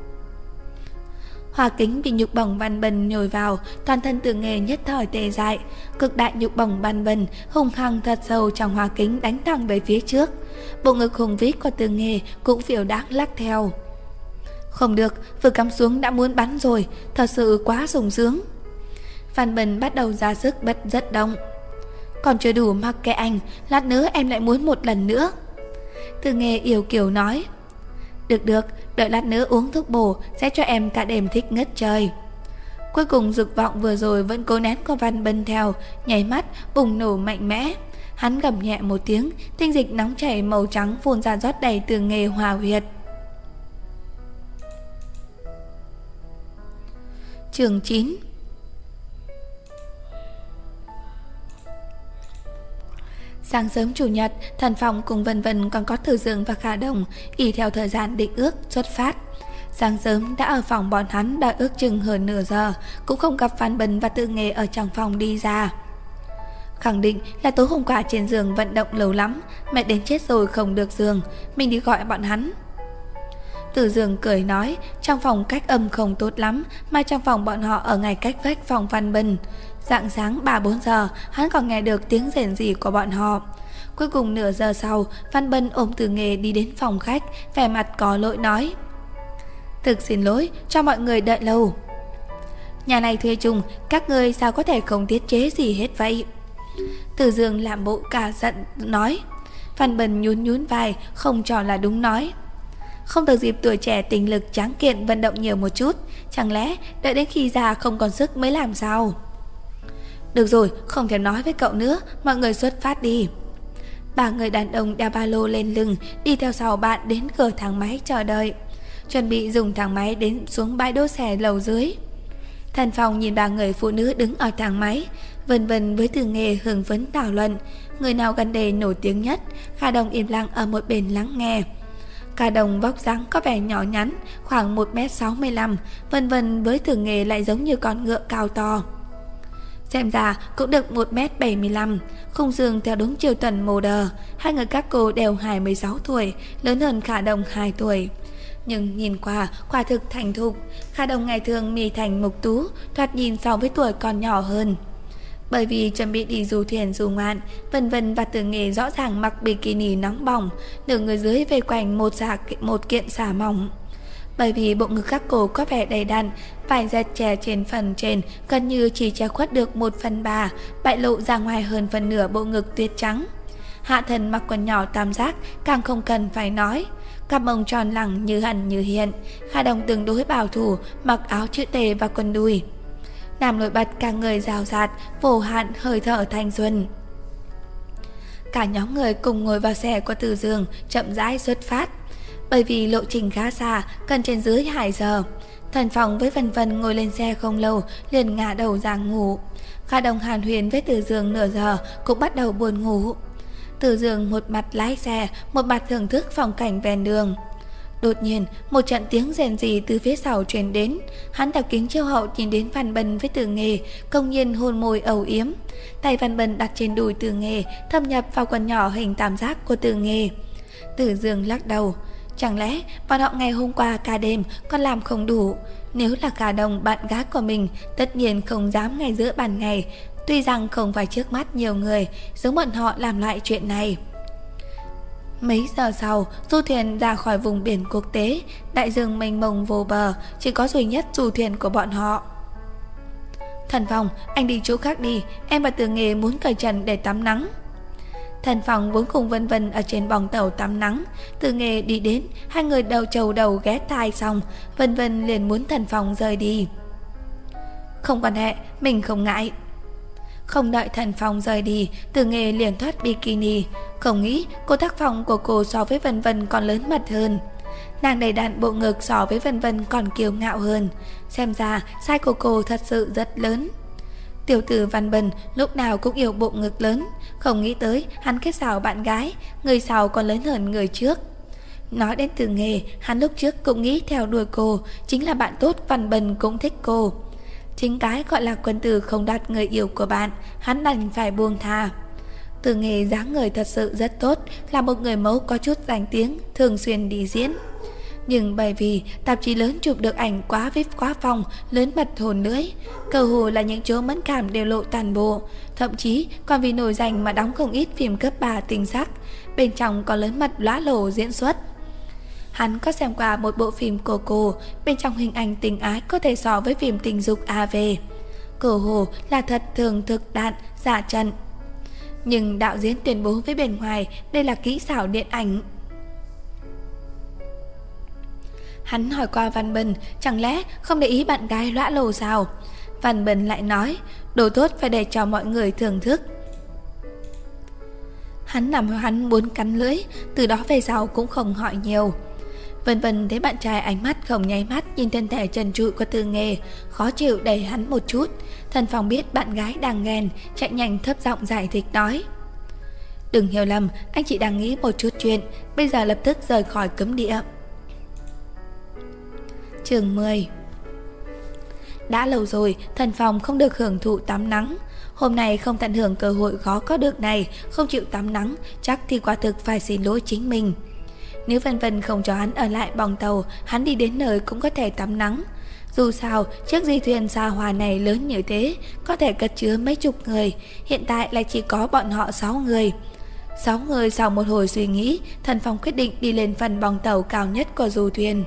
Speaker 1: Hoa kính bị nhục bổng Văn Bân nhồi vào, toàn thân Từ Nghề nhất thời tê dại, cực đại nhục bổng Văn Bân hung hăng thật sâu trong hoa kính đánh thẳng về phía trước. Bộ ngực hùng vĩ của Từ Nghề cũng phiêu đáng lắc theo. Không được, vừa cắm xuống đã muốn bắn rồi, thật sự quá sung sướng. Văn Bân bắt đầu ra sức bật rất đông. Còn chưa đủ mặc kệ anh, lát nữa em lại muốn một lần nữa. Từ Nghề yêu kiều nói: Được được, đợi lát nữa uống thuốc bổ sẽ cho em cả đêm thích ngất trời. Cuối cùng dục vọng vừa rồi vẫn cố nén của Văn Bân theo, nháy mắt bùng nổ mạnh mẽ. Hắn gầm nhẹ một tiếng, tinh dịch nóng chảy màu trắng phun ra rót đầy Từ Nghề hòa huyệt. Chương chín. Sáng sớm chủ nhật, Thần Phong cùng Vân Vân còn có Từ Dương và Khả Đồng y theo thời gian định ước xuất phát. Sáng sớm đã ở phòng bọn hắn đã ước chừng hơn nửa giờ, cũng không gặp Văn Bân và Từ Nghề ở trong phòng đi ra. Khẳng định là tối hôm qua trên giường vận động lâu lắm, mệt đến chết rồi không được giường, mình đi gọi bọn hắn. Từ Dương cười nói, trong phòng cách âm không tốt lắm, mà trong phòng bọn họ ở ngay cách vách phòng Văn Bân. Rạng sáng ba bốn giờ, hắn còn nghe được tiếng rền rỉ của bọn họ. Cuối cùng nửa giờ sau, Văn Bân ôm Từ Nghề đi đến phòng khách, vẻ mặt có lỗi nói: Thực xin lỗi, cho mọi người đợi lâu. Nhà này thuê chung, các ngươi sao có thể không tiết chế gì hết vậy? Từ Dương làm bộ cả giận nói. Văn Bân nhún nhún vai, không cho là đúng nói: Không từ dịp tuổi trẻ tình lực tráng kiện vận động nhiều một chút, chẳng lẽ đợi đến khi già không còn sức mới làm sao? Được rồi, không thèm nói với cậu nữa, mọi người xuất phát đi. Ba người đàn ông đeo ba lô lên lưng, đi theo sau bạn đến cửa thang máy chờ đợi, chuẩn bị dùng thang máy đến xuống bãi đỗ xe lầu dưới. Thần Phong nhìn ba người phụ nữ đứng ở thang máy, Vân Vân với Từ Nghề hưng phấn thảo luận, người nào gần đây nổi tiếng nhất. Khả Đồng im lặng ở một bên lắng nghe. Khả Đồng vóc dáng có vẻ nhỏ nhắn, khoảng một mét sáu mươi lăm, Vân Vân với Từ Nghề lại giống như con ngựa cao to. Xem ra cũng được một mét bảy mươi lăm, khung xương theo đúng chiều tuần mô đờ. Hai người các cô đều hai mươi sáu tuổi, lớn hơn Khả Đồng hai tuổi. Nhưng nhìn qua, quả thực thành thục. Khả Đồng ngày thường mi thành mục tú, thoạt nhìn so với tuổi còn nhỏ hơn. Bởi vì chuẩn bị đi du thuyền du ngoạn, Vân Vân và Từ Nghề rõ ràng mặc bikini nóng bỏng, nửa người dưới vây quanh một, xà, một kiện xà mỏng. Bởi vì bộ ngực các cô có vẻ đầy đặn, vải dệt che trên phần trên gần như chỉ che khuất được một phần ba, bại lộ ra ngoài hơn phần nửa bộ ngực tuyết trắng. Hạ thân mặc quần nhỏ tam giác càng không cần phải nói, cặp mông tròn lẳng như hẳn như hiện. Khả Đồng tương đối bảo thủ, mặc áo chữ T và quần đùi. Làm nổi bật cả người rào rạt, vô hạn hơi thở thanh xuân. Cả nhóm người cùng ngồi vào xe của Từ Dương, chậm rãi xuất phát. Bởi vì lộ trình khá xa, cần trên dưới hai giờ. Thần Phong với Vân Vân ngồi lên xe không lâu, liền ngả đầu ra ngủ. Khả Đồng hàn huyền với Từ Dương nửa giờ cũng bắt đầu buồn ngủ. Từ Dường một mặt lái xe, một mặt thưởng thức phong cảnh ven đường. Đột nhiên, một trận tiếng rền rì từ phía sau truyền đến. Hắn đeo kính chiếu hậu nhìn đến Văn Bân với Từ Nghề, công nhiên hôn môi âu yếm. Tay Văn Bân đặt trên đùi Từ Nghề, thâm nhập vào quần nhỏ hình tam giác của Từ Nghề. Từ Dương lắc đầu. Chẳng lẽ bọn họ ngày hôm qua cả đêm còn làm không đủ? Nếu là cả đồng bạn gái của mình, tất nhiên không dám ngay giữa ban ngày. Tuy rằng không phải trước mắt nhiều người giống bọn họ làm lại chuyện này. Mấy giờ sau, du thuyền ra khỏi vùng biển quốc tế, đại dương mênh mông vô bờ, chỉ có duy nhất du thuyền của bọn họ. Thần Phong, anh đi chỗ khác đi, em và Từ Nghề muốn cởi trần để tắm nắng. Thần Phong vốn cùng Vân Vân ở trên bong tàu tắm nắng. Từ Nghề đi đến, hai người đầu trầu đầu ghé tai xong, Vân Vân liền muốn Thần Phong rời đi. Không quan hệ, mình không ngại. Không đợi Thần Phong rời đi, Từ Nghề liền thoát bikini. Không nghĩ cô tác phong của cô so với Vân Vân còn lớn mật hơn. Nàng đầy đặn bộ ngực so với Vân Vân còn kiêu ngạo hơn. Xem ra sai của cô thật sự rất lớn. Tiểu tử Văn Bân lúc nào cũng yêu bộ ngực lớn. Không nghĩ tới hắn kết giao bạn gái, người sau còn lớn hơn người trước. Nói đến Từ Nghề, hắn lúc trước cũng nghĩ theo đuổi cô. Chính là bạn tốt Văn Bân cũng thích cô. Chính cái gọi là quân tử không đoạt người yêu của bạn, hắn đành phải buông tha. Từ Nghề dáng người thật sự rất tốt, là một người mẫu có chút danh tiếng, thường xuyên đi diễn. Nhưng bởi vì tạp chí lớn chụp được ảnh quá vip quá phong, lớn mật hồn lưỡi, cơ hồ là những chỗ mẫn cảm đều lộ toàn bộ. Thậm chí còn vì nổi danh mà đóng không ít phim cấp ba tình sắc, bên trong có lớn mật lóa lổ diễn xuất. Hắn có xem qua một bộ phim cô cô, bên trong hình ảnh tình ái có thể so với phim tình dục a vê. Cơ hồ là thật thường thực đạn, giả trận. Nhưng đạo diễn tuyên bố với bên ngoài đây là kỹ xảo điện ảnh. Hắn hỏi qua Văn Bân, chẳng lẽ không để ý bạn gái lõa lồ sao? Văn Bân lại nói, đồ tốt phải để cho mọi người thưởng thức. Hắn làm hắn muốn cắn lưỡi, từ đó về sau cũng không hỏi nhiều. Vân Vân thấy bạn trai ánh mắt không nháy mắt nhìn thân thể trần trụi của Từ Nghề, khó chịu đẩy hắn một chút. Thần Phong biết bạn gái đang ghen, chạy nhanh thấp giọng giải thích nói, đừng hiểu lầm, anh chỉ đang nghĩ một chút chuyện, bây giờ lập tức rời khỏi cấm địa. Chương mười. Đã lâu rồi Thần Phong không được hưởng thụ tắm nắng. Hôm nay không tận hưởng cơ hội khó có được này, không chịu tắm nắng, chắc thì quả thực phải xin lỗi chính mình. Nếu Vân Vân không cho hắn ở lại bong tàu, hắn đi đến nơi cũng có thể tắm nắng. Dù sao, chiếc di thuyền xa hoa này lớn như thế, có thể cất chứa mấy chục người, hiện tại lại chỉ có bọn họ sáu người. Sáu người sau một hồi suy nghĩ, Thần Phong quyết định đi lên phần bong tàu cao nhất của du thuyền.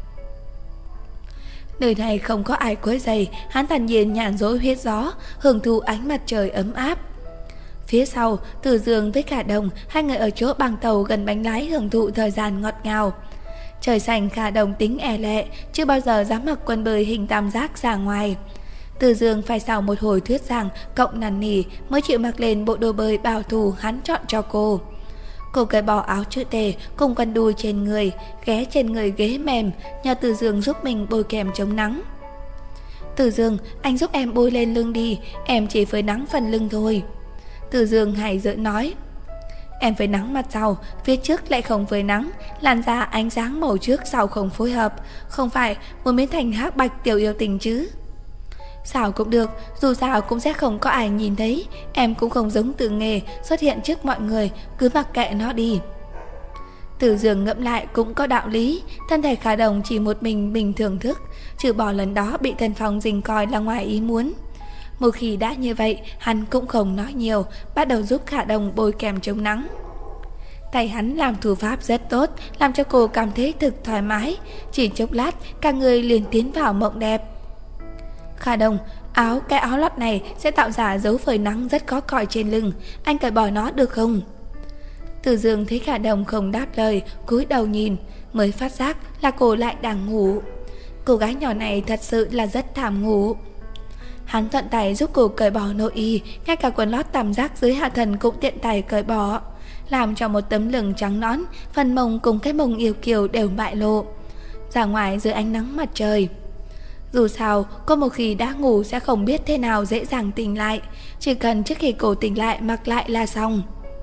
Speaker 1: Nơi này không có ai quấy rầy, hắn thản nhiên nhàn rỗi huyết gió, hưởng thụ ánh mặt trời ấm áp. Phía sau, Từ Dương với Khả Đồng, hai người ở chỗ băng tàu gần bánh lái hưởng thụ thời gian ngọt ngào. Trời xanh Khả Đồng tính e lệ, chưa bao giờ dám mặc quần bơi hình tam giác ra ngoài. Từ Dương phải sau một hồi thuyết giảng cộng năn nỉ mới chịu mặc lên bộ đồ bơi bảo thủ hắn chọn cho cô. Cô cởi bỏ áo chữ T cùng quần đùi trên người, ghé trên người ghế mềm, nhờ Từ Dương giúp mình bôi kem chống nắng. Từ Dương, anh giúp em bôi lên lưng đi, em chỉ phơi nắng phần lưng thôi. Từ Dương hài giỡn nói, em phơi nắng mặt sau, phía trước lại không phơi nắng, làn da ánh sáng màu trước sau không phối hợp, không phải muốn biến thành hắc bạch tiểu yêu tình chứ. Sao cũng được, dù sao cũng sẽ không có ai nhìn thấy, em cũng không giống Từ Nghề xuất hiện trước mọi người, cứ mặc kệ nó đi. Từ Dương ngẫm lại cũng có đạo lý, thân thể Khả Đồng chỉ một mình bình thường thức, trừ bỏ lần đó bị Thần Phong dình coi là ngoài ý muốn. Một khi đã như vậy, hắn cũng không nói nhiều, bắt đầu giúp Khả Đồng bôi kem chống nắng. Tay hắn làm thủ pháp rất tốt, làm cho cô cảm thấy thực thoải mái, chỉ chốc lát cả người liền tiến vào mộng đẹp. Khả Đồng, áo cái áo lót này sẽ tạo ra dấu phơi nắng rất khó coi trên lưng, anh cởi bỏ nó được không? Từ Dương thấy Khả Đồng không đáp lời, cúi đầu nhìn, mới phát giác là cô lại đang ngủ. Cô gái nhỏ này thật sự là rất thảm ngủ. Hắn thuận tay giúp cô cởi bỏ nội y, ngay cả quần lót tam giác dưới hạ thân cũng tiện tay cởi bỏ, làm cho một tấm lưng trắng nõn, phần mông cùng cái mông yêu kiều đều bại lộ ra ngoài dưới ánh nắng mặt trời. Dù sao, cô một khi đã ngủ sẽ không biết thế nào dễ dàng tỉnh lại, chỉ cần trước khi cô tỉnh lại mặc lại là xong.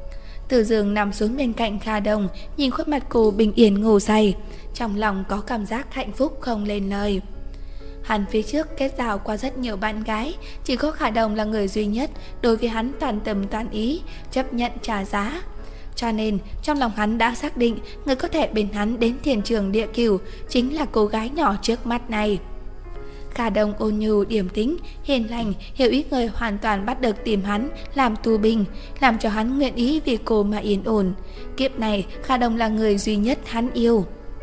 Speaker 1: Từ giường nằm xuống bên cạnh Kha Đồng, nhìn khuôn mặt cô bình yên ngủ say, trong lòng có cảm giác hạnh phúc không lên lời. Hắn phía trước kết giao qua rất nhiều bạn gái, chỉ có Kha Đồng là người duy nhất đối với hắn toàn tâm toàn ý, chấp nhận trả giá. Cho nên trong lòng hắn đã xác định người có thể bên hắn đến thiên trường địa cửu chính là cô gái nhỏ trước mắt này. Kha Đồng ôn nhu điềm tĩnh, hiền lành, hiểu ý người hoàn toàn bắt được tìm hắn làm tù binh, làm cho hắn nguyện ý vì cô mà yên ổn. Kiếp này Kha Đồng là người duy nhất hắn yêu.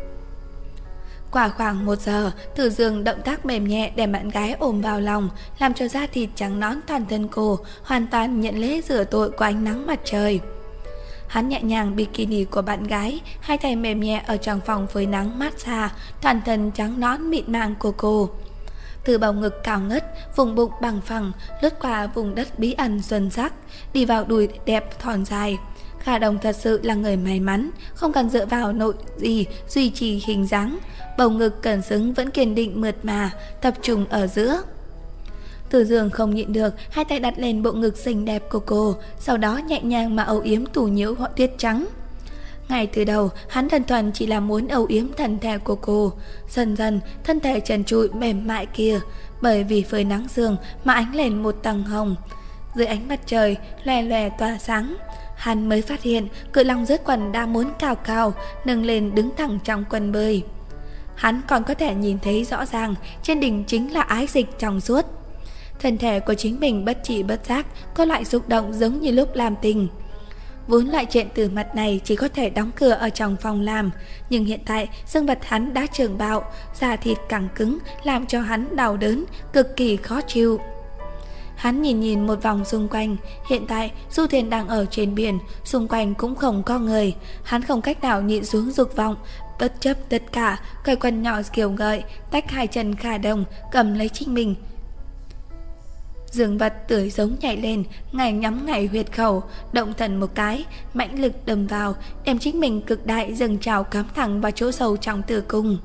Speaker 1: Qua khoảng một giờ, Từ Dương động tác mềm nhẹ để bạn gái ôm vào lòng, làm cho da thịt trắng nõn toàn thân cô hoàn toàn nhận lễ rửa tội của ánh nắng mặt trời. Hắn nhẹ nhàng bikini của bạn gái, hai tay mềm nhẹ ở trong phòng phơi nắng mát xa, toàn thân trắng nõn mịn màng của cô. Từ bầu ngực cao ngất, vùng bụng bằng phẳng, lướt qua vùng đất bí ẩn xuân sắc, đi vào đùi đẹp thon dài. Kha Đồng thật sự là người may mắn, không cần dựa vào nội gì duy trì hình dáng, bầu ngực cẩn xứng vẫn kiên định mượt mà, tập trung ở giữa. Từ Dương không nhịn được, hai tay đặt lên bộ ngực xinh đẹp của cô, sau đó nhẹ nhàng mà âu yếm tủ nhiễu họa tiết trắng. Ngay từ đầu, hắn đơn thuần chỉ là muốn âu yếm thân thể của cô. Dần dần, thân thể trần trụi mềm mại kia, bởi vì phơi nắng giường mà ánh lên một tầng hồng. Dưới ánh mặt trời, lòe lòe tỏa sáng. Hắn mới phát hiện cự long dưới quần đã muốn cao cao, nâng lên đứng thẳng trong quần bơi. Hắn còn có thể nhìn thấy rõ ràng trên đỉnh chính là ái dịch trong suốt. Thân thể của chính mình bất chỉ bất giác có loại xúc động giống như lúc làm tình. Vốn loại chuyện từ mặt này chỉ có thể đóng cửa ở trong phòng làm, nhưng hiện tại dương vật hắn đã trường bạo, da thịt căng cứng làm cho hắn đau đớn, cực kỳ khó chịu. Hắn nhìn nhìn một vòng xung quanh, hiện tại du thuyền đang ở trên biển, xung quanh cũng không có người. Hắn không cách nào nhịn xuống dục vọng, bất chấp tất cả, cởi quần nhỏ kiều gợi, tách hai chân Kha Đồng, cầm lấy chính mình. Dương vật tươi giống nhảy lên, ngày nhắm ngày huyệt khẩu, động thần một cái, mãnh lực đâm vào, đem chính mình cực đại dâng trào cắm thẳng vào chỗ sâu trong tử cung.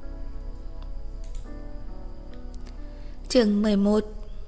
Speaker 1: Chương mười một.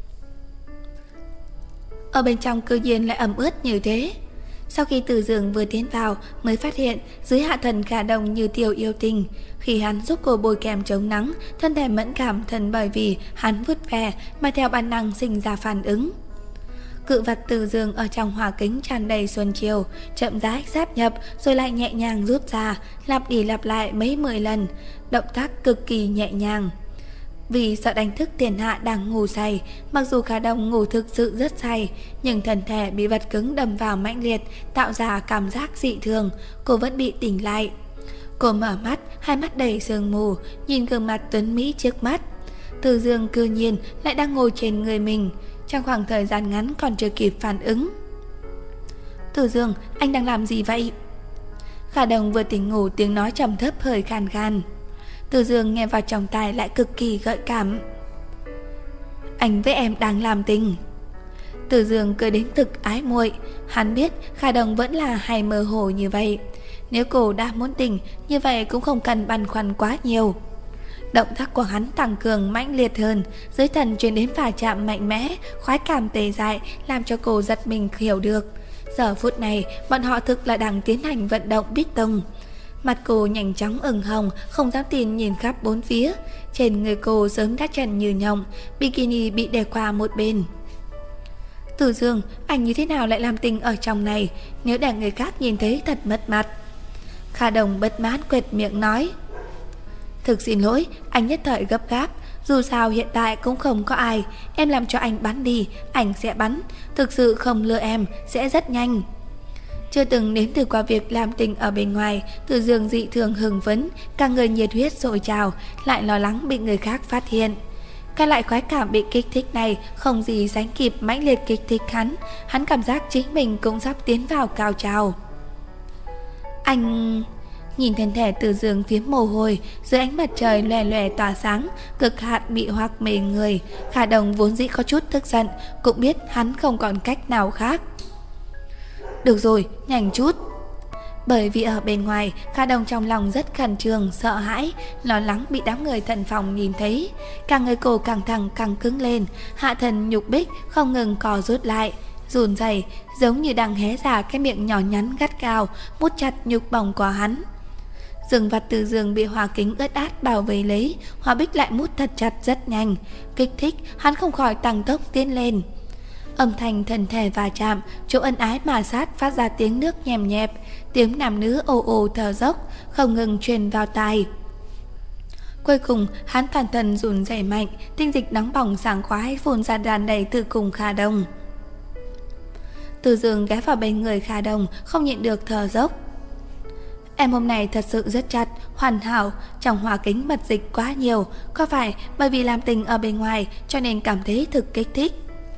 Speaker 1: Ở bên trong cư nhiên lại ẩm ướt như thế. Sau khi Từ Dương vừa tiến vào mới phát hiện dưới hạ thần Kha Đồng như tiêu yêu tình. Khi hắn giúp cô bôi kem chống nắng, thân thể mẫn cảm thân bởi vì hắn vuốt ve mà theo bản năng sinh ra phản ứng. Cự vật Từ Dương ở trong hỏa kính tràn đầy xuân chiều, chậm rãi sáp nhập rồi lại nhẹ nhàng rút ra, lặp đi lặp lại mấy mười lần, động tác cực kỳ nhẹ nhàng. Vì sợ đánh thức thiên hạ đang ngủ say, mặc dù Kha Đồng ngủ thực sự rất say, nhưng thân thể bị vật cứng đâm vào mãnh liệt, tạo ra cảm giác dị thường, cô vẫn bị tỉnh lại. Cô mở mắt, hai mắt đầy sương mù, nhìn gương mặt tuấn mỹ trước mắt. Từ Dương cư nhiên lại đang ngồi trên người mình, trong khoảng thời gian ngắn còn chưa kịp phản ứng. Từ Dương, anh đang làm gì vậy? Kha Đồng vừa tỉnh ngủ, tiếng nói trầm thấp hơi khan khan. Từ Dương nghe vào trong tai lại cực kỳ gợi cảm. Anh với em đang làm tình. Từ Dương cười đến thực ái muội. Hắn biết Kha Đồng vẫn là hay mơ hồ như vậy. Nếu cô đã muốn tình, như vậy cũng không cần băn khoăn quá nhiều. Động tác của hắn tăng cường mãnh liệt hơn, dưới thần truyền đến va chạm mạnh mẽ, khoái cảm tê dại, làm cho cô giật mình hiểu được. Giờ phút này bọn họ thực là đang tiến hành vận động bít tông. Mặt cô nhanh chóng ửng hồng, không dám tin nhìn khắp bốn phía. Trên người cô sớm đã trần như nhộng, bikini bị để qua một bên. Từ Dương, anh như thế nào lại làm tình ở trong này? Nếu để người khác nhìn thấy thật mất mặt. Kha Đồng bất mãn quệt miệng nói. Thực xin lỗi, anh nhất thời gấp gáp. Dù sao hiện tại cũng không có ai. Em làm cho anh bắn đi, anh sẽ bắn. Thực sự không lừa em, sẽ rất nhanh. Chưa từng nếm thử qua việc làm tình ở bên ngoài, Từ Dương dị thường hưng phấn, cả người nhiệt huyết sôi trào, lại lo lắng bị người khác phát hiện. Cái loại khoái cảm bị kích thích này không gì sánh kịp mãnh liệt kích thích hắn. Hắn cảm giác chính mình cũng sắp tiến vào cao trào. Anh... Nhìn thân thể Từ Dương phiếm mồ hôi, dưới ánh mặt trời lòe lòe tỏa sáng, cực hạn bị hoặc mê người. Kha Đồng vốn dĩ có chút tức giận, cũng biết hắn không còn cách nào khác. Được rồi, nhanh chút. Bởi vì ở bên ngoài, Kha Đồng trong lòng rất khẩn trương, sợ hãi, lo lắng bị đám người thần phòng nhìn thấy. Cả người cô càng thẳng càng cứng lên, hạ thần nhục bích không ngừng co rút lại, run rẩy, giống như đang hé ra cái miệng nhỏ nhắn gắt gao, mút chặt nhục bổng của hắn. Dương vật từ giường bị hòa kính ướt át bảo vệ lấy, Hoa Bích lại mút thật chặt rất nhanh, kích thích hắn không khỏi tăng tốc tiến lên. Âm thanh thân thể va chạm, chỗ ân ái mà sát phát ra tiếng nước nhèm nhẹp, tiếng nam nữ ồ ồ thở dốc không ngừng truyền vào tai. Cuối cùng hắn toàn thân run rẩy mạnh, tinh dịch nóng bỏng sảng khoái phun ra tràn đầy từ cùng Kha Đồng. Từ giường ghé vào bên người Kha Đồng, không nhịn được thở dốc. Em hôm nay thật sự rất chặt, hoàn hảo, trong hòa kính mật dịch quá nhiều, có phải bởi vì làm tình ở bên ngoài cho nên cảm thấy thực kích thích?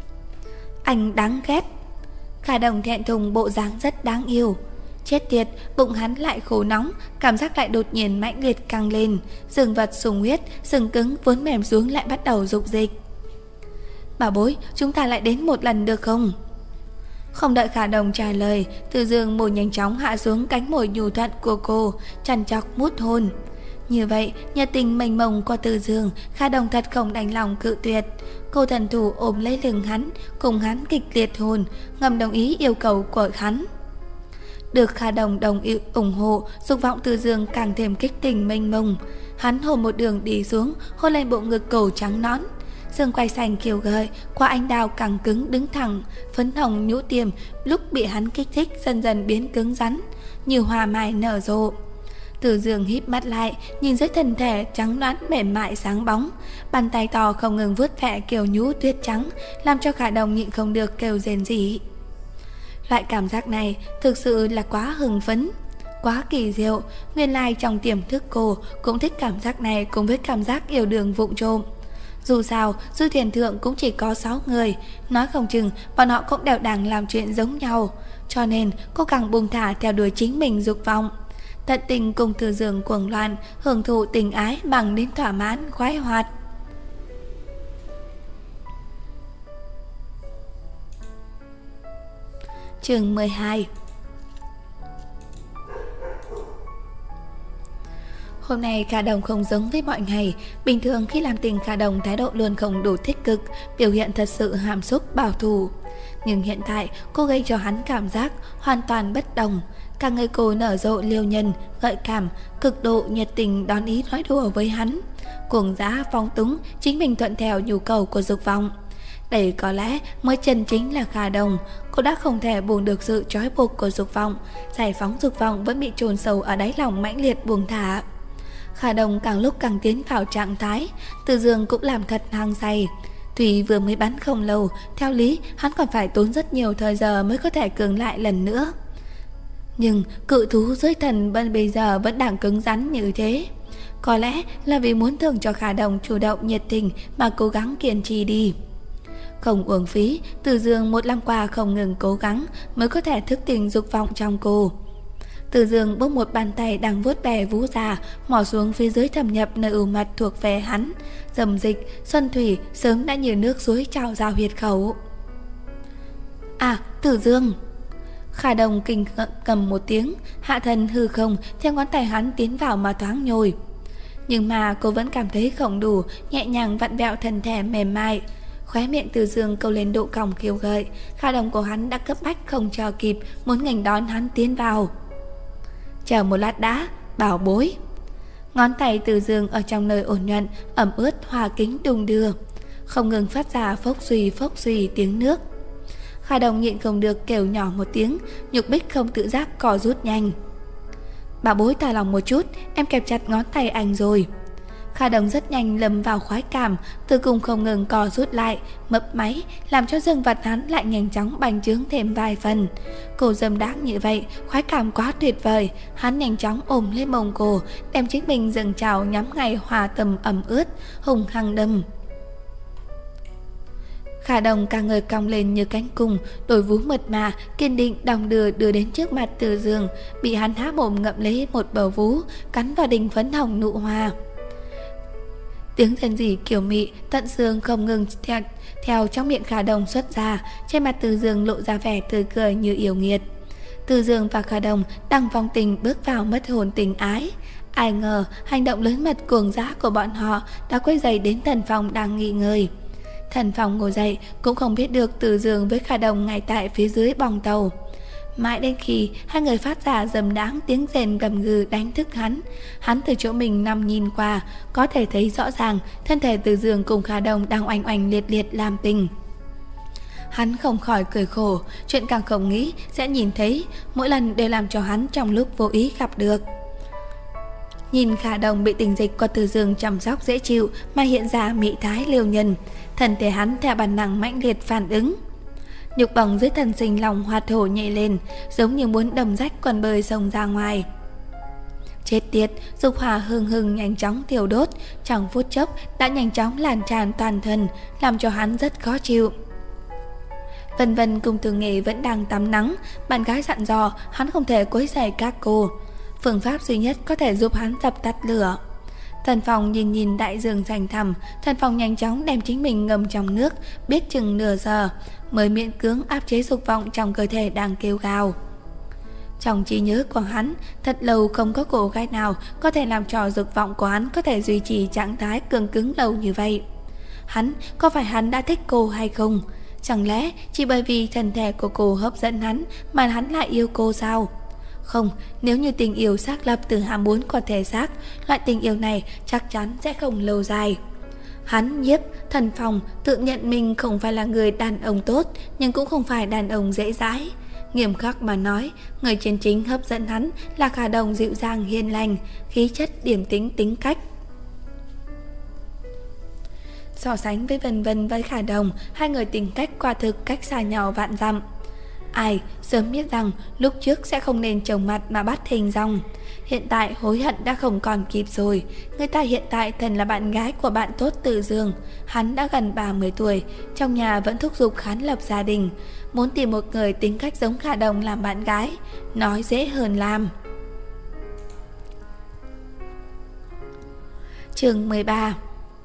Speaker 1: Anh đáng ghét. Kha Đồng thẹn thùng bộ dáng rất đáng yêu. Chết tiệt, bụng hắn lại khổ nóng, cảm giác lại đột nhiên mãnh liệt căng lên, dương vật sùng huyết, sừng cứng vốn mềm xuống lại bắt đầu rục dịch. Bảo bối, chúng ta lại đến một lần được không? Không đợi Kha Đồng trả lời, Từ Dương môi nhanh chóng hạ xuống cánh môi nhu thuận của cô, chằn chọc mút hôn. Như vậy, nhiệt tình mênh mông của Từ Dương, Kha Đồng thật không đành lòng cự tuyệt. Cô thần thủ ôm lấy lưng hắn, cùng hắn kịch liệt hôn, ngầm đồng ý yêu cầu của hắn. Được Kha Đồng đồng ý ủng hộ, dục vọng Từ Dương càng thêm kích tình mênh mông. Hắn hôn một đường đi xuống, hôn lên bộ ngực cổ trắng nõn. Xương quai xanh kiều gợi, qua anh đào càng cứng đứng thẳng, phấn hồng nhũ tiềm lúc bị hắn kích thích dần dần biến cứng rắn, như hoa mai nở rộ. Từ Dương híp mắt lại, nhìn dưới thân thể trắng nõn mềm mại sáng bóng, bàn tay to không ngừng vuốt ve kiều nhũ tuyết trắng, làm cho Kha Đồng nhịn không được kêu rên rỉ. Loại cảm giác này thực sự là quá hưng phấn, quá kỳ diệu. Nguyên lai trong tiềm thức cô cũng thích cảm giác này cùng với cảm giác yêu đương vụng trộm. Dù sao, Du Thuyền Thượng cũng chỉ có sáu người, nói không chừng bọn họ cũng đều đang làm chuyện giống nhau, cho nên cô càng buông thả theo đuổi chính mình dục vọng. Tận tình cùng Từ Dương cuồng loạn, hưởng thụ tình ái bằng đến thỏa mãn khoái hoạt. Chương mười hai. Hôm nay Kha Đồng không giống với mọi ngày. Bình thường khi làm tình Kha Đồng thái độ luôn không đủ tích cực, biểu hiện thật sự hàm xúc bảo thủ. Nhưng hiện tại cô gây cho hắn cảm giác hoàn toàn bất đồng. Cả người cô nở rộ liêu nhân, gợi cảm, cực độ nhiệt tình đón ý nói đùa với hắn, cuồng dã phong túng, chính mình thuận theo nhu cầu của dục vọng. Đây có lẽ mới chân chính là Kha Đồng. Cô đã không thể buông được sự trói buộc của dục vọng, giải phóng dục vọng vẫn bị chôn sâu ở đáy lòng mãnh liệt buông thả. Kha Đồng càng lúc càng tiến vào trạng thái, Từ Dương cũng làm thật hăng say. Tuy vừa mới bắn không lâu, theo lý hắn còn phải tốn rất nhiều thời giờ mới có thể cường lại lần nữa. Nhưng cự thú dưới thần bên bây giờ vẫn đang cứng rắn như thế. Có lẽ là vì muốn thưởng cho Kha Đồng chủ động nhiệt tình mà cố gắng kiên trì đi. Không uổng phí, Từ Dương một năm qua không ngừng cố gắng mới có thể thức tỉnh dục vọng trong cô. Từ Dương bốc một bàn tay đang vuốt ve vú già, mò xuống phía dưới thâm nhập nơi ưu mật thuộc về hắn. Dầm dịch, xuân thủy sớm đã như nước suối trào ra huyệt khẩu. À, Từ Dương! Kha Đồng kinh cầm một tiếng, hạ thân hư không theo ngón tay hắn tiến vào mà thoáng nhồi. Nhưng mà cô vẫn cảm thấy không đủ, nhẹ nhàng vặn vẹo thân thể mềm mại. Khóe miệng Từ Dương câu lên độ cong khiêu gợi. Kha Đồng của hắn đã cấp bách không chờ kịp, muốn nghênh đón hắn tiến vào. Chờ một lát đã, bảo bối. Ngón tay Từ Dương ở trong nơi ổn nhuận, ẩm ướt hòa kính đung đưa, không ngừng phát ra phốc suy phốc suy tiếng nước. Kha Đồng nhịn không được kêu nhỏ một tiếng, nhục bích không tự giác co rút nhanh. Bảo bối thả lòng một chút, em kẹp chặt ngón tay anh rồi. Kha Đồng rất nhanh lâm vào khoái cảm, từ cùng không ngừng co rút lại, mấp máy, làm cho dương vật hắn lại nhanh chóng bành trướng thêm vài phần. Cô dâm đáng như vậy, khoái cảm quá tuyệt vời. Hắn nhanh chóng ôm lấy mông cô, đem chính mình dâng trào nhắm ngay hòa tầm ẩm ướt, hùng hăng đâm. Kha Đồng cả người cong lên như cánh cung, đôi vú mượt mà, kiên định đong đưa đưa đến trước mặt Từ Dương, bị hắn há mồm ngậm lấy một bầu vú, cắn vào đỉnh phấn hồng nụ hoa. Tiếng rên rỉ kiều mị tận xương không ngừng theo, theo trong miệng Kha Đồng xuất ra. Trên mặt Từ Dương lộ ra vẻ tươi cười như yêu nghiệt. Từ Dương và Kha Đồng đang vong tình bước vào mất hồn tình ái. Ai ngờ hành động lớn mật cuồng dã của bọn họ đã quấy rầy đến tần phòng đang nghỉ ngơi. Thần Phong ngồi dậy cũng không biết được Từ Dương với Khả Đồng ngay tại phía dưới bong tàu. Mãi đến khi hai người phát ra dầm đáng tiếng rền gầm gừ đánh thức hắn, hắn từ chỗ mình nằm nhìn qua, có thể thấy rõ ràng thân thể Từ Dương cùng Khả Đồng đang oanh oanh liệt liệt làm tình. Hắn không khỏi cười khổ, chuyện càng không nghĩ sẽ nhìn thấy, mỗi lần đều làm cho hắn trong lúc vô ý gặp được. Nhìn Khả Đồng bị tình dịch của Từ Dương chăm sóc dễ chịu mà hiện ra mỹ thái liêu nhân, thân thể hắn theo bản năng mãnh liệt phản ứng. Nhục bồng dưới thân sinh lòng hoạt hổ nhảy lên, giống như muốn đâm rách quần bơi sông ra ngoài. Chết tiệt, dục hỏa hừng hừng nhanh chóng thiêu đốt, trong phút chốc đã nhanh chóng lan tràn toàn thân, làm cho hắn rất khó chịu. Vân Vân cùng Từ Nghệ vẫn đang tắm nắng, bạn gái dặn dò hắn không thể quấy rầy các cô. Phương pháp duy nhất có thể giúp hắn dập tắt lửa. Thần Phong nhìn nhìn đại dương xanh thẳm, Thần Phong nhanh chóng đem chính mình ngâm trong nước, biết chừng nửa giờ mới miễn cưỡng áp chế dục vọng trong cơ thể đang kêu gào. Trong trí nhớ của hắn, thật lâu không có cô gái nào có thể làm cho dục vọng của hắn có thể duy trì trạng thái cứng cứng lâu như vậy. Hắn, có phải hắn đã thích cô hay không? Chẳng lẽ chỉ bởi vì thân thể của cô hấp dẫn hắn mà hắn lại yêu cô sao? Không, nếu như tình yêu xác lập từ ham muốn của thể xác, loại tình yêu này chắc chắn sẽ không lâu dài. Hắn Nhiếp Thần Phong tự nhận mình không phải là người đàn ông tốt, nhưng cũng không phải đàn ông dễ dãi. Nghiêm khắc mà nói, người chân chính hấp dẫn hắn là Khả Đồng dịu dàng hiền lành, khí chất điềm tĩnh tính cách. So sánh với Vân Vân với Khả Đồng, hai người tính cách quả thực cách xa nhau vạn dặm. Ai sớm biết rằng lúc trước sẽ không nên trồng mặt mà bắt hình dong. Hiện tại hối hận đã không còn kịp rồi. Người ta hiện tại thần là bạn gái của bạn tốt Từ Dương. Hắn đã gần ba mươi tuổi, trong nhà vẫn thúc giục hắn lập gia đình. Muốn tìm một người tính cách giống Khả Đồng làm bạn gái, nói dễ hơn làm. Chương mười ba.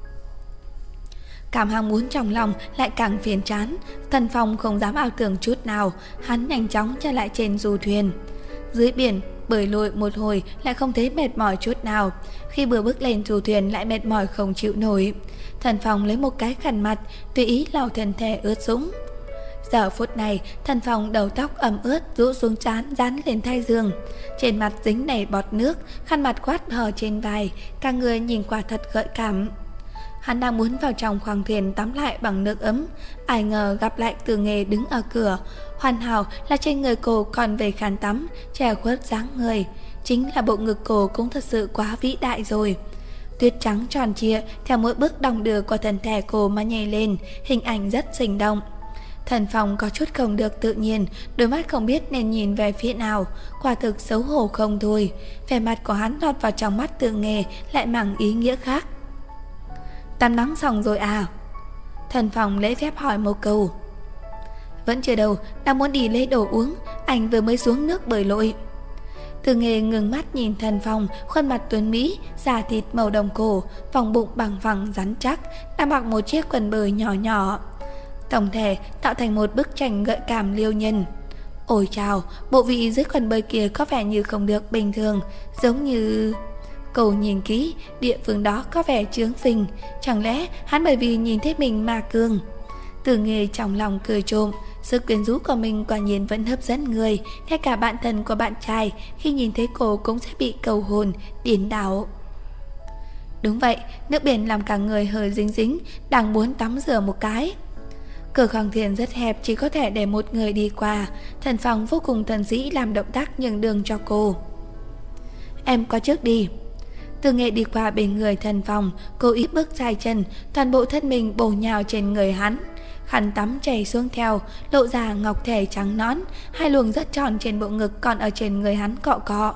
Speaker 1: Cảm ham muốn trong lòng lại càng phiền chán. Thần Phong không dám ảo tưởng chút nào, hắn nhanh chóng trở lại trên du thuyền. Dưới biển bơi lội một hồi lại không thấy mệt mỏi chút nào. Khi vừa bước lên du thuyền lại mệt mỏi không chịu nổi. Thần Phong lấy một cái khăn mặt tùy ý lau thân thể ướt sũng. Giờ phút này Thần Phong đầu tóc ẩm ướt rũ xuống trán dán lên thái dương, trên mặt dính đầy bọt nước, khăn mặt quát hở trên vai, cả người nhìn qua thật gợi cảm. Hắn đang muốn vào trong khoang thuyền tắm lại bằng nước ấm, ai ngờ gặp lại Từ Nghề đứng ở cửa. Hoàn hảo là trên người cô còn về khăn tắm, che khuất dáng người. Chính là bộ ngực cô cũng thật sự quá vĩ đại rồi. Tuyết trắng tròn trịa theo mỗi bước đong đưa của thân thể cô mà nhảy lên, hình ảnh rất sinh động. Thần Phong có chút không được tự nhiên, đôi mắt không biết nên nhìn về phía nào, quả thực xấu hổ không thôi. Vẻ mặt của hắn lọt vào trong mắt Từ Nghề lại mang ý nghĩa khác. Tắm nắng xong rồi à? Thần Phong lễ phép hỏi một câu. Vẫn chưa đâu, đang muốn đi lấy đồ uống, anh vừa mới xuống nước bơi lội. Từ Nghề ngừng mắt nhìn Thần Phong, khuôn mặt tuấn mỹ, da thịt màu đồng cổ, vòng bụng bằng phẳng rắn chắc, đang mặc một chiếc quần bơi nhỏ nhỏ. Tổng thể tạo thành một bức tranh gợi cảm liêu nhân. Ôi chào, bộ vị dưới quần bơi kia có vẻ như không được bình thường, giống như... Cậu nhìn kỹ, địa phương đó có vẻ trướng phình, chẳng lẽ hắn bởi vì nhìn thấy mình mà cường? Từ Nghề trong lòng cười trộm, sức quyến rũ của mình quả nhiên vẫn hấp dẫn người, ngay cả bạn thân của bạn trai khi nhìn thấy cô cũng sẽ bị cầu hồn, điên đảo. Đúng vậy, nước biển làm cả người hơi dính dính, đang muốn tắm rửa một cái. Cửa khoang thuyền rất hẹp, chỉ có thể để một người đi qua. Thần Phong vô cùng thần sĩ làm động tác nhường đường cho cô. Em qua trước đi. Từ Nghệ đi qua bên người Thần Phong, cố ý bước dài chân, toàn bộ thân mình bổ nhào trên người hắn. Khăn tắm chảy xuống theo, lộ ra ngọc thể trắng nõn, hai luồng rất tròn trên bộ ngực còn ở trên người hắn cọ cọ.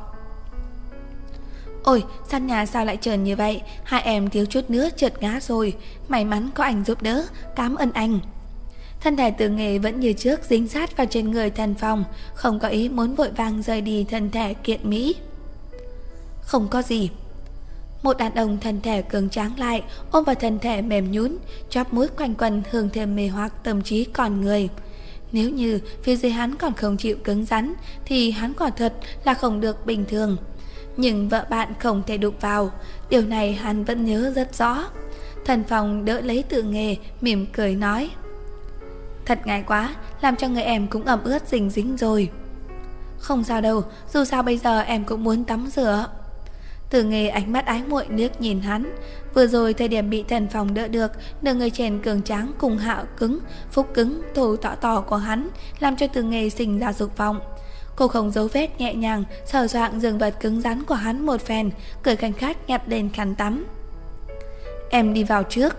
Speaker 1: Ôi, sàn nhà sao lại trơn như vậy, hai em thiếu chút nữa trượt ngã rồi, may mắn có anh giúp đỡ, cảm ơn anh. Thân thể Từ Nghề vẫn như trước dính sát vào trên người Thần Phong, không có ý muốn vội vàng rời đi thân thể kiện mỹ. Không có gì. Một đàn ông thân thể cường tráng lại, ôm vào thân thể mềm nhũn, chóp mũi quanh quần hương thơm mê hoặc tâm trí con người. Nếu như phía dưới hắn còn không chịu cứng rắn, thì hắn quả thật là không được bình thường. Nhưng vợ bạn không thể đụng vào, điều này hắn vẫn nhớ rất rõ. Thần Phong đỡ lấy Tử Nghề, mỉm cười nói: Thật ngại quá, làm cho người em cũng ẩm ướt dính dính rồi. Không sao đâu, dù sao bây giờ em cũng muốn tắm rửa. Tử Nghề ánh mắt ái muội liếc nhìn hắn. Vừa rồi thời điểm bị Thần Phong đỡ được, nửa người trên cường tráng cùng hạo cứng, phúc cứng, thổ tỏ tỏ của hắn, làm cho Tử Nghề sinh ra dục vọng. Cô không giấu vết nhẹ nhàng sờ soạng giường vật cứng rắn của hắn một phen, cười khanh khách nhặt lên khăn tắm. Em đi vào trước.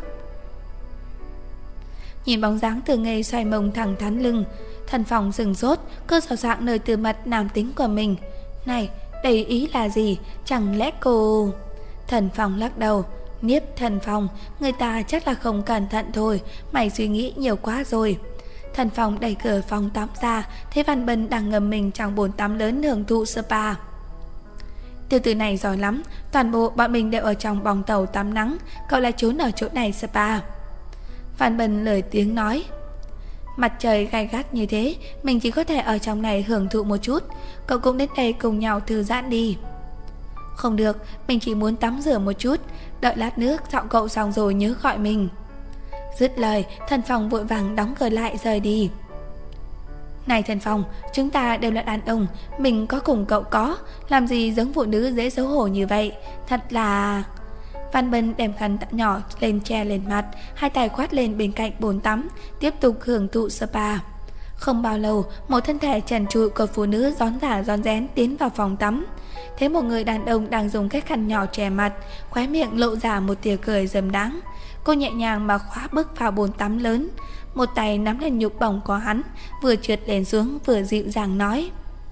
Speaker 1: Nhìn bóng dáng Tử Nghề xoay mông thẳng thắn lưng, Thần Phong sừng sốt, cứ sờ soạng nơi từ mật nam tính của mình. Này, đây ý là gì? Chẳng lẽ cô... Thần Phong lắc đầu. Nhiếp Thần Phong, người ta chắc là không cẩn thận thôi, mày suy nghĩ nhiều quá rồi. Thần Phong đẩy cửa phòng tắm ra, thấy Văn Bân đang ngâm mình trong bồn tắm lớn hưởng thụ spa. Tiểu tử này giỏi lắm, toàn bộ bọn mình đều ở trong bong tàu tắm nắng, cậu lại trốn ở chỗ này spa. Văn Bân lời tiếng nói: Mặt trời gay gắt như thế, mình chỉ có thể ở trong này hưởng thụ một chút, cậu cũng đến đây cùng nhau thư giãn đi. Không được, mình chỉ muốn tắm rửa một chút, đợi lát nước giọng cậu xong rồi nhớ gọi mình. Dứt lời, Thần Phong vội vàng đóng cửa lại rời đi. Này Thần Phong, chúng ta đều là đàn ông, mình có cùng cậu có, làm gì giống phụ nữ dễ xấu hổ như vậy, thật là... Văn Bân đem khăn nhỏ lên che lên mặt, hai tay khoát lên bên cạnh bồn tắm, tiếp tục hưởng thụ spa. Không bao lâu, một thân thể trần trụi của phụ nữ rón rả rón rén tiến vào phòng tắm. Thấy một người đàn ông đang dùng cái khăn nhỏ che mặt, khóe miệng lộ ra một tia cười dâm đáng. Cô nhẹ nhàng mà khóa bước vào bồn tắm lớn, một tay nắm lên nhục bổng của hắn, vừa trượt lên xuống vừa dịu dàng nói: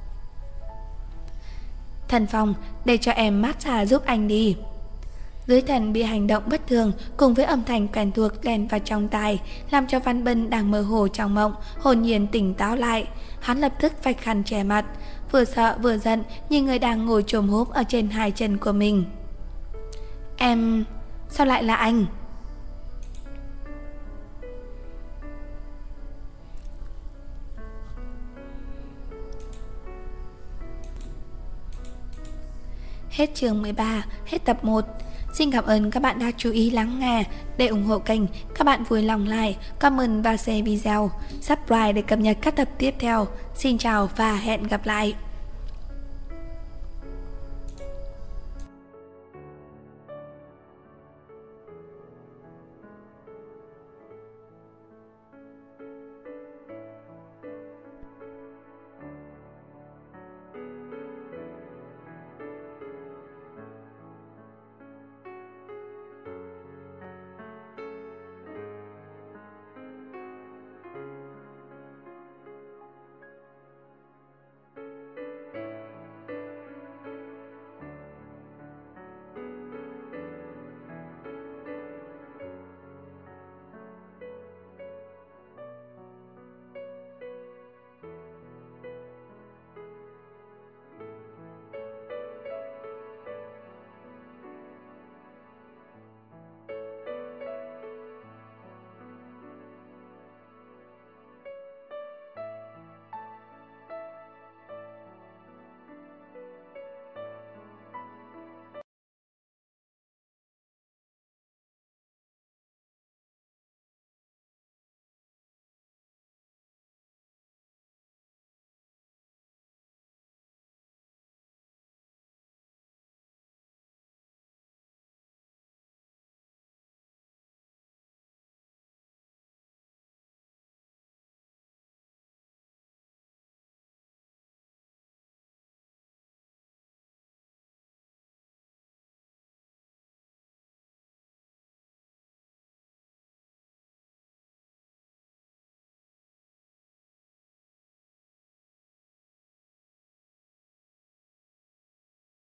Speaker 1: Thần Phong, để cho em massage giúp anh đi. Dưới thần bị hành động bất thường cùng với âm thanh quen thuộc len vào trong tai, làm cho Văn Bân đang mơ hồ trong mộng hồn nhiên tỉnh táo lại. Hắn lập tức vạch khăn che mặt, vừa sợ vừa giận nhìn người đang ngồi chồm hốp ở trên hai chân của mình. Em... sao lại là anh? Hết chương mười ba, hết tập một. Xin cảm ơn các bạn đã chú ý lắng nghe. Để ủng hộ kênh, các bạn vui lòng like, comment và share video, subscribe để cập nhật các tập tiếp theo. Xin chào và hẹn gặp lại.